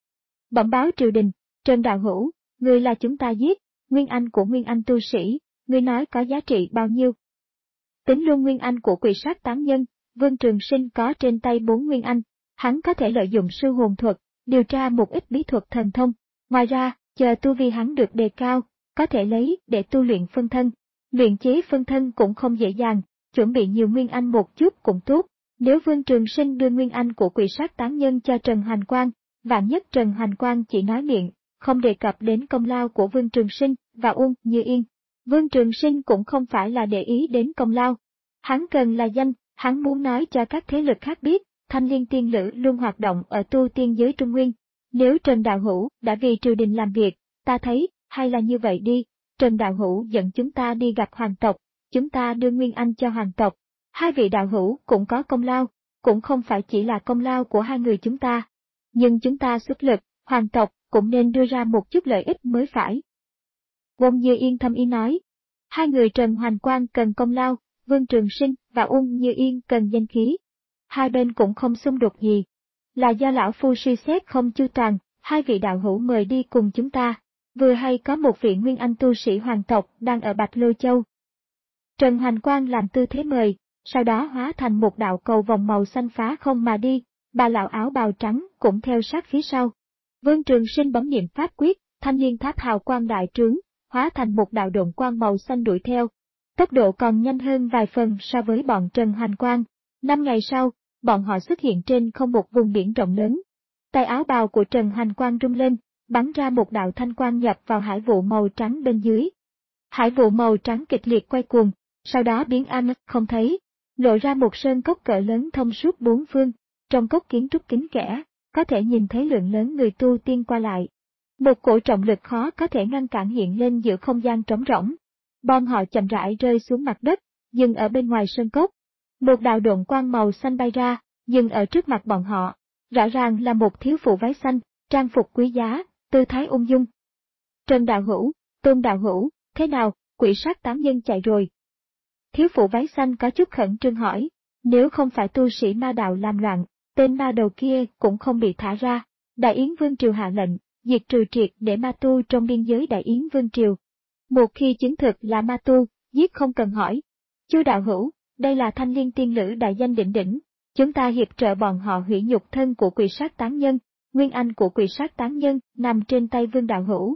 S1: Bẩm báo triều đình, Trần đạo hữu, người là chúng ta giết, nguyên anh của nguyên anh tu sĩ, người nói có giá trị bao nhiêu? Tính luôn nguyên anh của quỷ sát tán nhân, Vương Trường Sinh có trên tay bốn nguyên anh, hắn có thể lợi dụng sư hồn thuật, điều tra một ít bí thuật thần thông. Ngoài ra, chờ tu vi hắn được đề cao, có thể lấy để tu luyện phân thân. Luyện chế phân thân cũng không dễ dàng, chuẩn bị nhiều nguyên anh một chút cũng tốt. Nếu Vương Trường Sinh đưa nguyên anh của quỷ sát tán nhân cho Trần Hoành Quang, vạn nhất Trần Hoành Quang chỉ nói miệng, không đề cập đến công lao của Vương Trường Sinh và Uông Như Yên. Vương Trường Sinh cũng không phải là để ý đến công lao. Hắn cần là danh, hắn muốn nói cho các thế lực khác biết, Thanh Liên tiên nữ luôn hoạt động ở tu tiên giới Trung Nguyên. Nếu Trần đạo hữu đã vì triều đình làm việc, ta thấy, hay là như vậy đi, Trần đạo hữu dẫn chúng ta đi gặp hoàng tộc, chúng ta đưa nguyên anh cho hoàng tộc. Hai vị đạo hữu cũng có công lao, cũng không phải chỉ là công lao của hai người chúng ta. Nhưng chúng ta xuất lực, hoàng tộc cũng nên đưa ra một chút lợi ích mới phải. Uông Như Yên thâm ý nói, hai người Trần Hoành Quang cần công lao, Vương Trường Sinh và Uông Như Yên cần danh khí. Hai bên cũng không xung đột gì. Là do lão phu suy xét không chu toàn, hai vị đạo hữu mời đi cùng chúng ta. Vừa hay có một vị nguyên anh tu sĩ hoàng tộc đang ở Bạch Lôi Châu. Trần Hoành Quang làm tư thế mời, sau đó hóa thành một đạo cầu vòng màu xanh phá không mà đi, bà lão áo bào trắng cũng theo sát phía sau. Vương Trường Sinh bấm niệm pháp quyết, thanh liên tháp hào quang đại trướng, hóa thành một đạo độn quang màu xanh đuổi theo. Tốc độ còn nhanh hơn vài phần so với bọn Trần Hoành Quang. Năm ngày sau, bọn họ xuất hiện trên không một vùng biển rộng lớn. Tay áo bào của Trần Hoành Quang rung lên, bắn ra một đạo thanh quang nhập vào hải vụ màu trắng bên dưới. Hải vụ màu trắng kịch liệt quay cuồng, sau đó biến âm không thấy, lộ ra một sơn cốc cỡ lớn thông suốt bốn phương. Trong cốc kiến trúc kín kẽ, có thể nhìn thấy lượng lớn người tu tiên qua lại. Một cổ trọng lực khó có thể ngăn cản hiện lên giữa không gian trống rỗng. Bọn họ chậm rãi rơi xuống mặt đất, dừng ở bên ngoài sơn cốc. Một đạo độn quang màu xanh bay ra, dừng ở trước mặt bọn họ. Rõ ràng là một thiếu phụ váy xanh, trang phục quý giá, tư thái ung dung. Trần đạo hữu, Tôn đạo hữu, thế nào, quỷ sát tán nhân chạy rồi. Thiếu phụ váy xanh có chút khẩn trương hỏi, nếu không phải tu sĩ ma đạo làm loạn, tên ma đầu kia cũng không bị thả ra. Đại Yến Vương Triều hạ lệnh, diệt trừ triệt để ma tu trong biên giới Đại Yến Vương Triều. Một khi chứng thực là ma tu, giết không cần hỏi. Chu đạo hữu, đây là Thanh Liên tiên nữ đại danh đỉnh đỉnh, chúng ta hiệp trợ bọn họ hủy nhục thân của quỷ sát tán nhân, nguyên anh của quỷ sát tán nhân nằm trên tay Vương đạo hữu.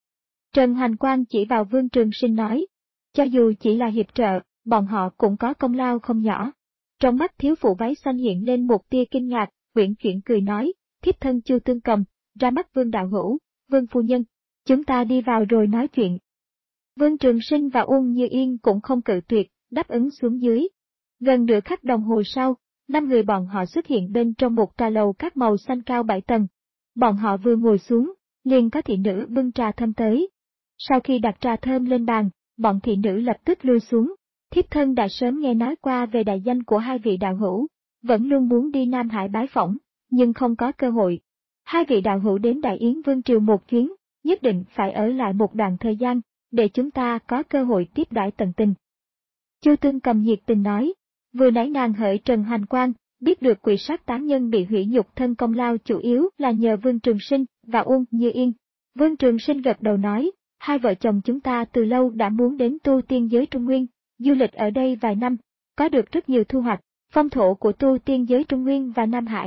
S1: Trần Hoành Quang chỉ vào Vương Trường Sinh nói, cho dù chỉ là hiệp trợ, bọn họ cũng có công lao không nhỏ. Trong mắt thiếu phụ váy xanh hiện lên một tia kinh ngạc, uyển chuyển cười nói, thiếp thân Chu Tương Cầm, ra mắt Vương đạo hữu, Vương phu nhân, chúng ta đi vào rồi nói chuyện. Vương Trường Sinh và Uông Như Yên cũng không cự tuyệt, đáp ứng xuống dưới. Gần nửa khắc đồng hồ sau, năm người bọn họ xuất hiện bên trong một trà lầu các màu xanh cao bảy tầng. Bọn họ vừa ngồi xuống, liền có thị nữ bưng trà thơm tới. Sau khi đặt trà thơm lên bàn, bọn thị nữ lập tức lui xuống. Thiếp thân đã sớm nghe nói qua về đại danh của hai vị đạo hữu, vẫn luôn muốn đi Nam Hải bái phỏng, nhưng không có cơ hội. Hai vị đạo hữu đến Đại Yến Vương Triều một chuyến, nhất định phải ở lại một đoạn thời gian, để chúng ta có cơ hội tiếp đãi tận tình. Chu Tương Cầm nhiệt tình nói, vừa nãy nàng hỡi Trần Hoành Quang, biết được quỷ sát tán nhân bị hủy nhục thân công lao chủ yếu là nhờ Vương Trường Sinh và Uông Như Yên. Vương Trường Sinh gật đầu nói, hai vợ chồng chúng ta từ lâu đã muốn đến tu tiên giới Trung Nguyên, du lịch ở đây vài năm, có được rất nhiều thu hoạch. Phong thổ của tu tiên giới Trung Nguyên và Nam Hải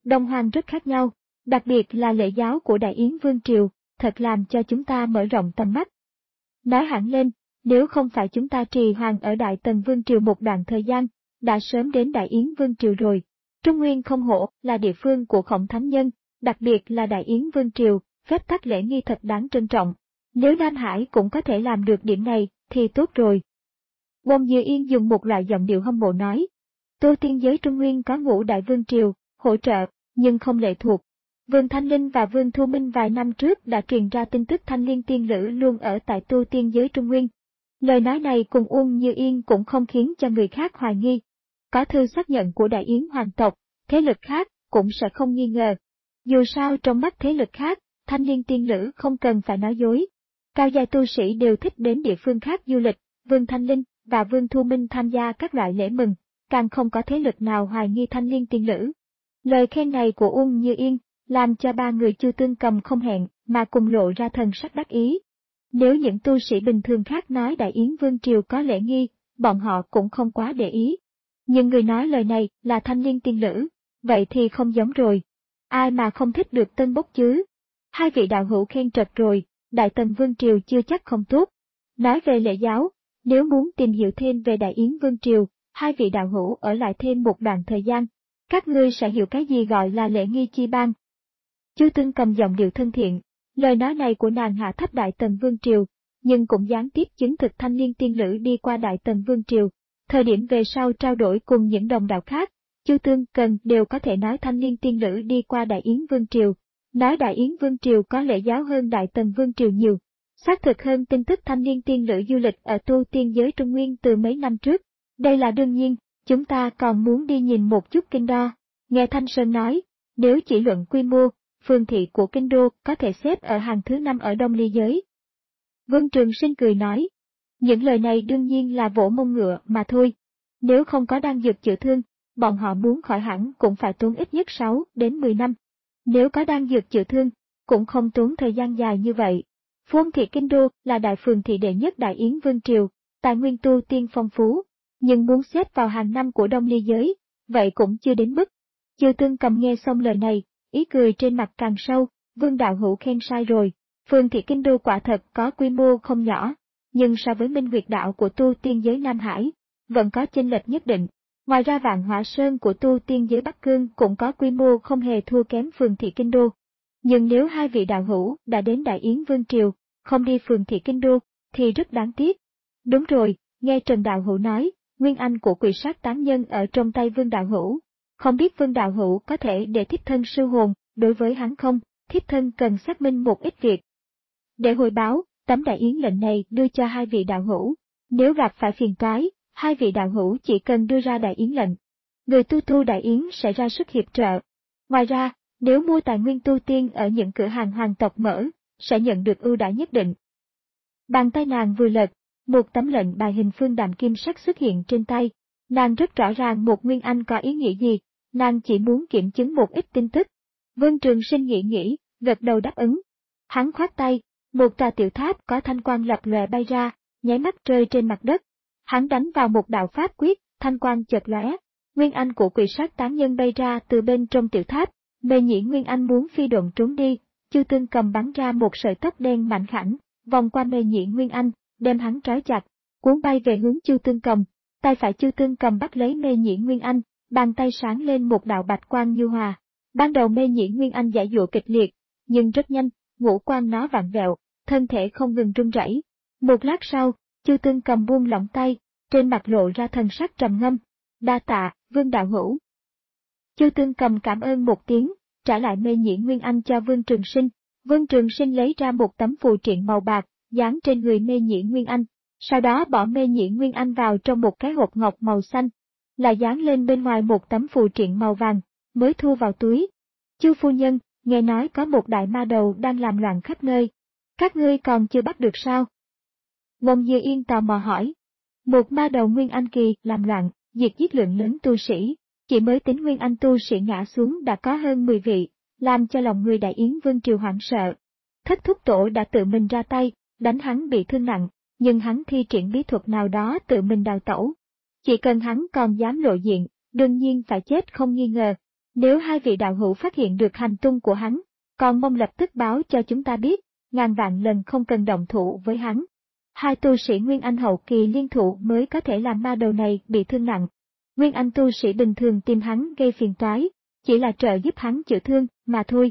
S1: Đông Hoang rất khác nhau, đặc biệt là lễ giáo của Đại Yến Vương Triều, thật làm cho chúng ta mở rộng tầm mắt. Nói hẳn lên, nếu không phải chúng ta trì hoãn ở Đại Tần Vương Triều một đoạn thời gian, đã sớm đến Đại Yến Vương Triều rồi. Trung Nguyên không hổ là địa phương của Khổng Thánh Nhân, đặc biệt là Đại Yến Vương Triều, phép tắc lễ nghi thật đáng trân trọng. Nếu Nam Hải cũng có thể làm được điểm này, thì tốt rồi. Wong Dư Yên dùng một loại giọng điệu hâm mộ nói, tu tiên giới Trung Nguyên có ngũ đại vương triều, hỗ trợ, nhưng không lệ thuộc. Vương Thanh Linh và Vương Thu Minh vài năm trước đã truyền ra tin tức Thanh Liên tiên lữ luôn ở tại tu tiên giới Trung Nguyên. Lời nói này cùng Uông Như Yên cũng không khiến cho người khác hoài nghi. Có thư xác nhận của Đại Yến hoàng tộc, thế lực khác cũng sẽ không nghi ngờ. Dù sao trong mắt thế lực khác, Thanh Liên tiên lữ không cần phải nói dối. Cao giai tu sĩ đều thích đến địa phương khác du lịch, Vương Thanh Linh và Vương Thu Minh tham gia các loại lễ mừng, càng không có thế lực nào hoài nghi Thanh Liên tiên lữ. Lời khen này của Uông Như Yên làm cho ba người Chu Tương Cầm không hẹn mà cùng lộ ra thần sắc đắc ý. Nếu những tu sĩ bình thường khác nói Đại Yến Vương Triều có lễ nghi, bọn họ cũng không quá để ý. Nhưng người nói lời này là Thanh Liên tiên lữ, vậy thì không giống rồi. Ai mà không thích được tân bốc chứ? Hai vị đạo hữu khen trật rồi, Đại Tần Vương Triều chưa chắc không tốt. Nói về lễ giáo, nếu muốn tìm hiểu thêm về Đại Yến Vương Triều, hai vị đạo hữu ở lại thêm một đoạn thời gian, các ngươi sẽ hiểu cái gì gọi là lễ nghi chi ban. Chu Tương Cầm giọng điệu thân thiện, lời nói này của nàng hạ thấp Đại Tần Vương Triều, nhưng cũng gián tiếp chứng thực Thanh Liên tiên lữ đi qua Đại Tần Vương Triều. Thời điểm về sau trao đổi cùng những đồng đạo khác, Chu Tương Cầm đều có thể nói Thanh Liên tiên lữ đi qua Đại Yến Vương Triều, nói Đại Yến Vương Triều có lễ giáo hơn Đại Tần Vương Triều nhiều. Xác thực hơn tin tức Thanh Liên tiên lữ du lịch ở tu tiên giới Trung Nguyên từ mấy năm trước. Đây là đương nhiên, chúng ta còn muốn đi nhìn một chút kinh đô. Nghe Thanh Sơn nói, nếu chỉ luận quy mô, phường thị của kinh đô có thể xếp ở hàng thứ năm ở Đông Ly giới. Vương Trường Sinh cười nói, những lời này đương nhiên là vỗ mông ngựa mà thôi. Nếu không có đan dược chữa thương, bọn họ muốn khỏi hẳn cũng phải tốn ít nhất sáu đến mười năm. Nếu có đan dược chữa thương, cũng không tốn thời gian dài như vậy. Phường thị kinh đô là đại phường thị đệ nhất Đại Yến Vương Triều, tài nguyên tu tiên phong phú, nhưng muốn xếp vào hàng năm của Đông Ly giới, vậy cũng chưa đến mức. Chu Tương Cầm nghe xong lời này, ý cười trên mặt càng sâu, Vương đạo hữu khen sai rồi, phường thị kinh đô quả thật có quy mô không nhỏ, nhưng so với Minh Nguyệt đạo của tu tiên giới Nam Hải, vẫn có chênh lệch nhất định. Ngoài ra Vạn Hỏa Sơn của tu tiên giới Bắc Cương cũng có quy mô không hề thua kém phường thị kinh đô. Nhưng nếu hai vị đạo hữu đã đến Đại Yến Vương Triều, không đi phường thị kinh đô, thì rất đáng tiếc. Đúng rồi, nghe Trần đạo hữu nói, nguyên anh của quỷ sát tán nhân ở trong tay Vương đạo hữu. Không biết Vương đạo hữu có thể để thiếp thân sư hồn, đối với hắn không, thiếp thân cần xác minh một ít việc. Để hồi báo, tấm Đại Yến lệnh này đưa cho hai vị đạo hữu. Nếu gặp phải phiền toái, hai vị đạo hữu chỉ cần đưa ra Đại Yến lệnh. Người tu tu Đại Yến sẽ ra sức hiệp trợ. Ngoài ra, nếu mua tài nguyên tu tiên ở những cửa hàng hoàng tộc mở, sẽ nhận được ưu đãi nhất định. Bàn tay nàng vừa lật, một tấm lệnh bài hình phương đàm kim sắc xuất hiện trên tay. Nàng rất rõ ràng một nguyên anh có ý nghĩa gì, nàng chỉ muốn kiểm chứng một ít tin tức. Vương Trường Sinh nghĩ nghĩ, gật đầu đáp ứng. Hắn khoát tay, một tòa tiểu tháp có thanh quang lập lòe bay ra, nháy mắt rơi trên mặt đất. Hắn đánh vào một đạo pháp quyết, thanh quang chợt lóe. Nguyên anh của quỷ sát tán nhân bay ra từ bên trong tiểu tháp, Mê Nhĩ Nguyên Anh muốn phi độn trốn đi, Chu Tương Cầm bắn ra một sợi tóc đen mảnh khảnh, vòng qua Mê Nhĩ Nguyên Anh, đem hắn trói chặt, cuốn bay về hướng Chu Tương Cầm. Tay phải Chu Tương Cầm bắt lấy Mê Nhĩ Nguyên Anh, bàn tay sáng lên một đạo bạch quang nhu hòa. Ban đầu Mê Nhĩ Nguyên Anh giãy giụa kịch liệt, nhưng rất nhanh, ngũ quan nó vặn vẹo, thân thể không ngừng run rẩy. Một lát sau, Chu Tương Cầm buông lỏng tay, trên mặt lộ ra thần sắc trầm ngâm. Đa tạ, Vương đạo hữu. Chu Tương Cầm cảm ơn một tiếng, trả lại Mê Nhĩ Nguyên Anh cho Vương Trường Sinh. Vương Trường Sinh lấy ra một tấm phù triện màu bạc, dán trên người Mê Nhĩ Nguyên Anh. Sau đó bỏ Mê Nhĩ Nguyên Anh vào trong một cái hộp ngọc màu xanh, lại dán lên bên ngoài một tấm phù triện màu vàng, mới thu vào túi. Chu phu nhân, nghe nói có một đại ma đầu đang làm loạn khắp nơi. Các ngươi còn chưa bắt được sao? Wong Dư Yên tò mò hỏi. Một ma đầu Nguyên Anh kỳ làm loạn, diệt giết lượng lớn tu sĩ, chỉ mới tính Nguyên Anh tu sĩ ngã xuống đã có hơn mười vị, làm cho lòng người Đại Yến Vương Triều hoảng sợ. Thất thúc tổ đã tự mình ra tay, đánh hắn bị thương nặng, nhưng hắn thi triển bí thuật nào đó tự mình đào tẩu. Chỉ cần hắn còn dám lộ diện, đương nhiên phải chết không nghi ngờ. Nếu hai vị đạo hữu phát hiện được hành tung của hắn, còn mong lập tức báo cho chúng ta biết, ngàn vạn lần không cần động thủ với hắn. Hai tu sĩ Nguyên Anh hậu kỳ liên thủ mới có thể làm ma đầu này bị thương nặng. Nguyên Anh tu sĩ bình thường tìm hắn gây phiền toái, chỉ là trợ giúp hắn chữa thương, mà thôi.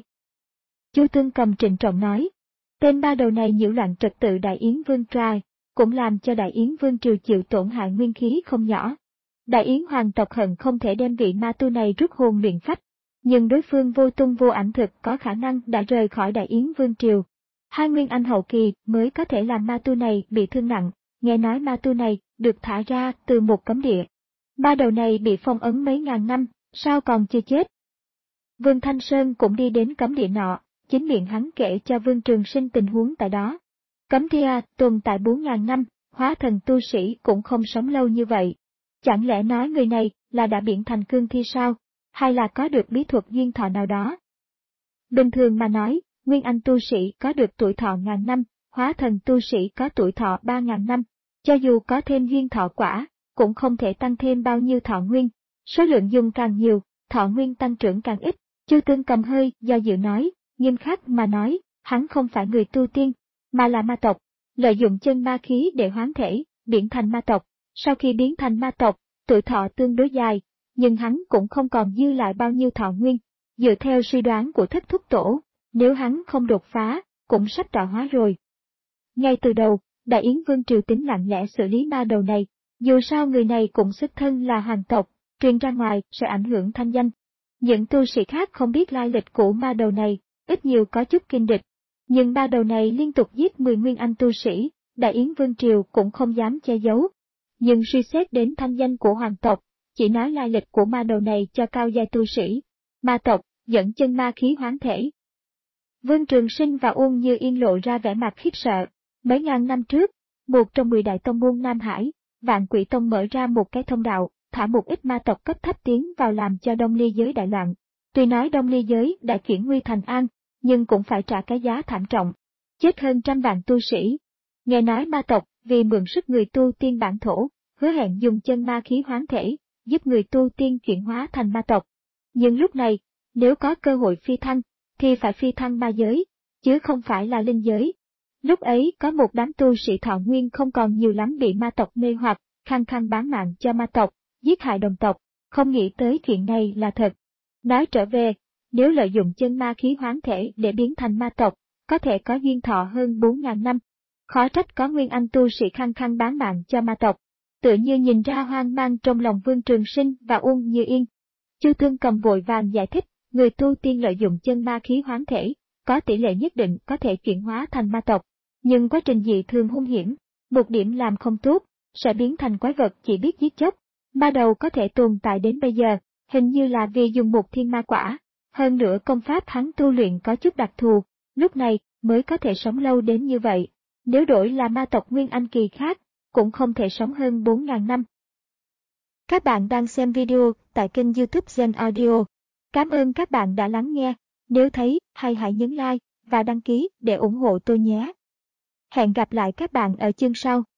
S1: Chu Tương Cầm trịnh trọng nói, tên ma đầu này nhiễu loạn trật tự Đại Yến Vương Triều, cũng làm cho Đại Yến Vương Triều chịu tổn hại nguyên khí không nhỏ. Đại Yến hoàng tộc hận không thể đem vị ma tu này rút hồn luyện phách, nhưng đối phương vô tung vô ảnh thực có khả năng đã rời khỏi Đại Yến Vương Triều. Hai Nguyên Anh hậu kỳ mới có thể làm ma tu này bị thương nặng, nghe nói ma tu này được thả ra từ một cấm địa. Ma đầu này bị phong ấn mấy ngàn năm, sao còn chưa chết? Vương Thanh Sơn cũng đi đến cấm địa nọ, chính miệng hắn kể cho Vương Trường Sinh tình huống tại đó. Cấm địa tồn tại bốn ngàn năm, hóa thần tu sĩ cũng không sống lâu như vậy. Chẳng lẽ nói người này là đã biến thành cương thi sao, hay là có được bí thuật duyên thọ nào đó? Bình thường mà nói, Nguyên Anh tu sĩ có được tuổi thọ ngàn năm, hóa thần tu sĩ có tuổi thọ ba ngàn năm, cho dù có thêm duyên thọ quả, cũng không thể tăng thêm bao nhiêu thọ nguyên, số lượng dùng càng nhiều, thọ nguyên tăng trưởng càng ít. Chu Tương Cầm hơi do dự nói, nghiêm khắc mà nói, hắn không phải người tu tiên, mà là ma tộc, lợi dụng chân ma khí để hoán thể, biến thành ma tộc. Sau khi biến thành ma tộc, tuổi thọ tương đối dài, nhưng hắn cũng không còn dư lại bao nhiêu thọ nguyên. Dựa theo suy đoán của Thất Thúc Tổ, nếu hắn không đột phá, cũng sắp tạo hóa rồi. Ngay từ đầu, Đại Yến Vương Triều tính lặng lẽ xử lý ma đầu này, dù sao người này cũng xuất thân là hoàng tộc, truyền ra ngoài sẽ ảnh hưởng thanh danh. Những tu sĩ khác không biết lai lịch của ma đầu này, ít nhiều có chút kinh địch. Nhưng ma đầu này liên tục giết mười Nguyên Anh tu sĩ, Đại Yến Vương Triều cũng không dám che giấu. Nhưng suy xét đến thanh danh của hoàng tộc, chỉ nói lai lịch của ma đầu này cho cao giai tu sĩ. Ma tộc, dẫn chân ma khí hoán thể. Vương Trường Sinh và Uông Như Yên lộ ra vẻ mặt khiếp sợ. Mấy ngàn năm trước, một trong mười đại tông môn Nam Hải, Vạn Quỷ Tông mở ra một cái thông đạo, thả một ít ma tộc cấp thấp tiến vào làm cho Đông Ly giới đại loạn. Tuy nói Đông Ly giới đã chuyển nguy thành an, nhưng cũng phải trả cái giá thảm trọng. Chết hơn trăm vạn tu sĩ. Nghe nói ma tộc, vì mượn sức người tu tiên bản thổ, hứa hẹn dùng chân ma khí hoán thể, giúp người tu tiên chuyển hóa thành ma tộc. Nhưng lúc này, nếu có cơ hội phi thăng, thì phải phi thăng ma giới, chứ không phải là linh giới. Lúc ấy có một đám tu sĩ thọ nguyên không còn nhiều lắm bị ma tộc mê hoặc, khăng khăng bán mạng cho ma tộc, giết hại đồng tộc, không nghĩ tới chuyện này là thật. Nói trở về, nếu lợi dụng chân ma khí hoán thể để biến thành ma tộc, có thể có duyên thọ hơn bốn ngàn năm. Khó trách có Nguyên Anh tu sĩ khăng khăng bán mạng cho ma tộc. Tự như nhìn ra hoang mang trong lòng Vương Trường Sinh và Uông Như Yên. Chu Tương Cầm vội vàng giải thích, người tu tiên lợi dụng chân ma khí hoán thể, có tỷ lệ nhất định có thể chuyển hóa thành ma tộc. Nhưng quá trình dị thường hung hiểm, một điểm làm không tốt, sẽ biến thành quái vật chỉ biết giết chóc. Ma đầu có thể tồn tại đến bây giờ, hình như là vì dùng một thiên ma quả. Hơn nữa công pháp hắn tu luyện có chút đặc thù, lúc này mới có thể sống lâu đến như vậy. Nếu đổi là ma tộc Nguyên Anh kỳ khác, cũng không thể sống hơn bốn ngàn năm. Các bạn đang xem video tại kênh YouTube Gen Audio. Cảm ơn các bạn đã lắng nghe. Nếu thấy hay hãy nhấn like và đăng ký để ủng hộ tôi nhé. Hẹn gặp lại các bạn ở chương sau.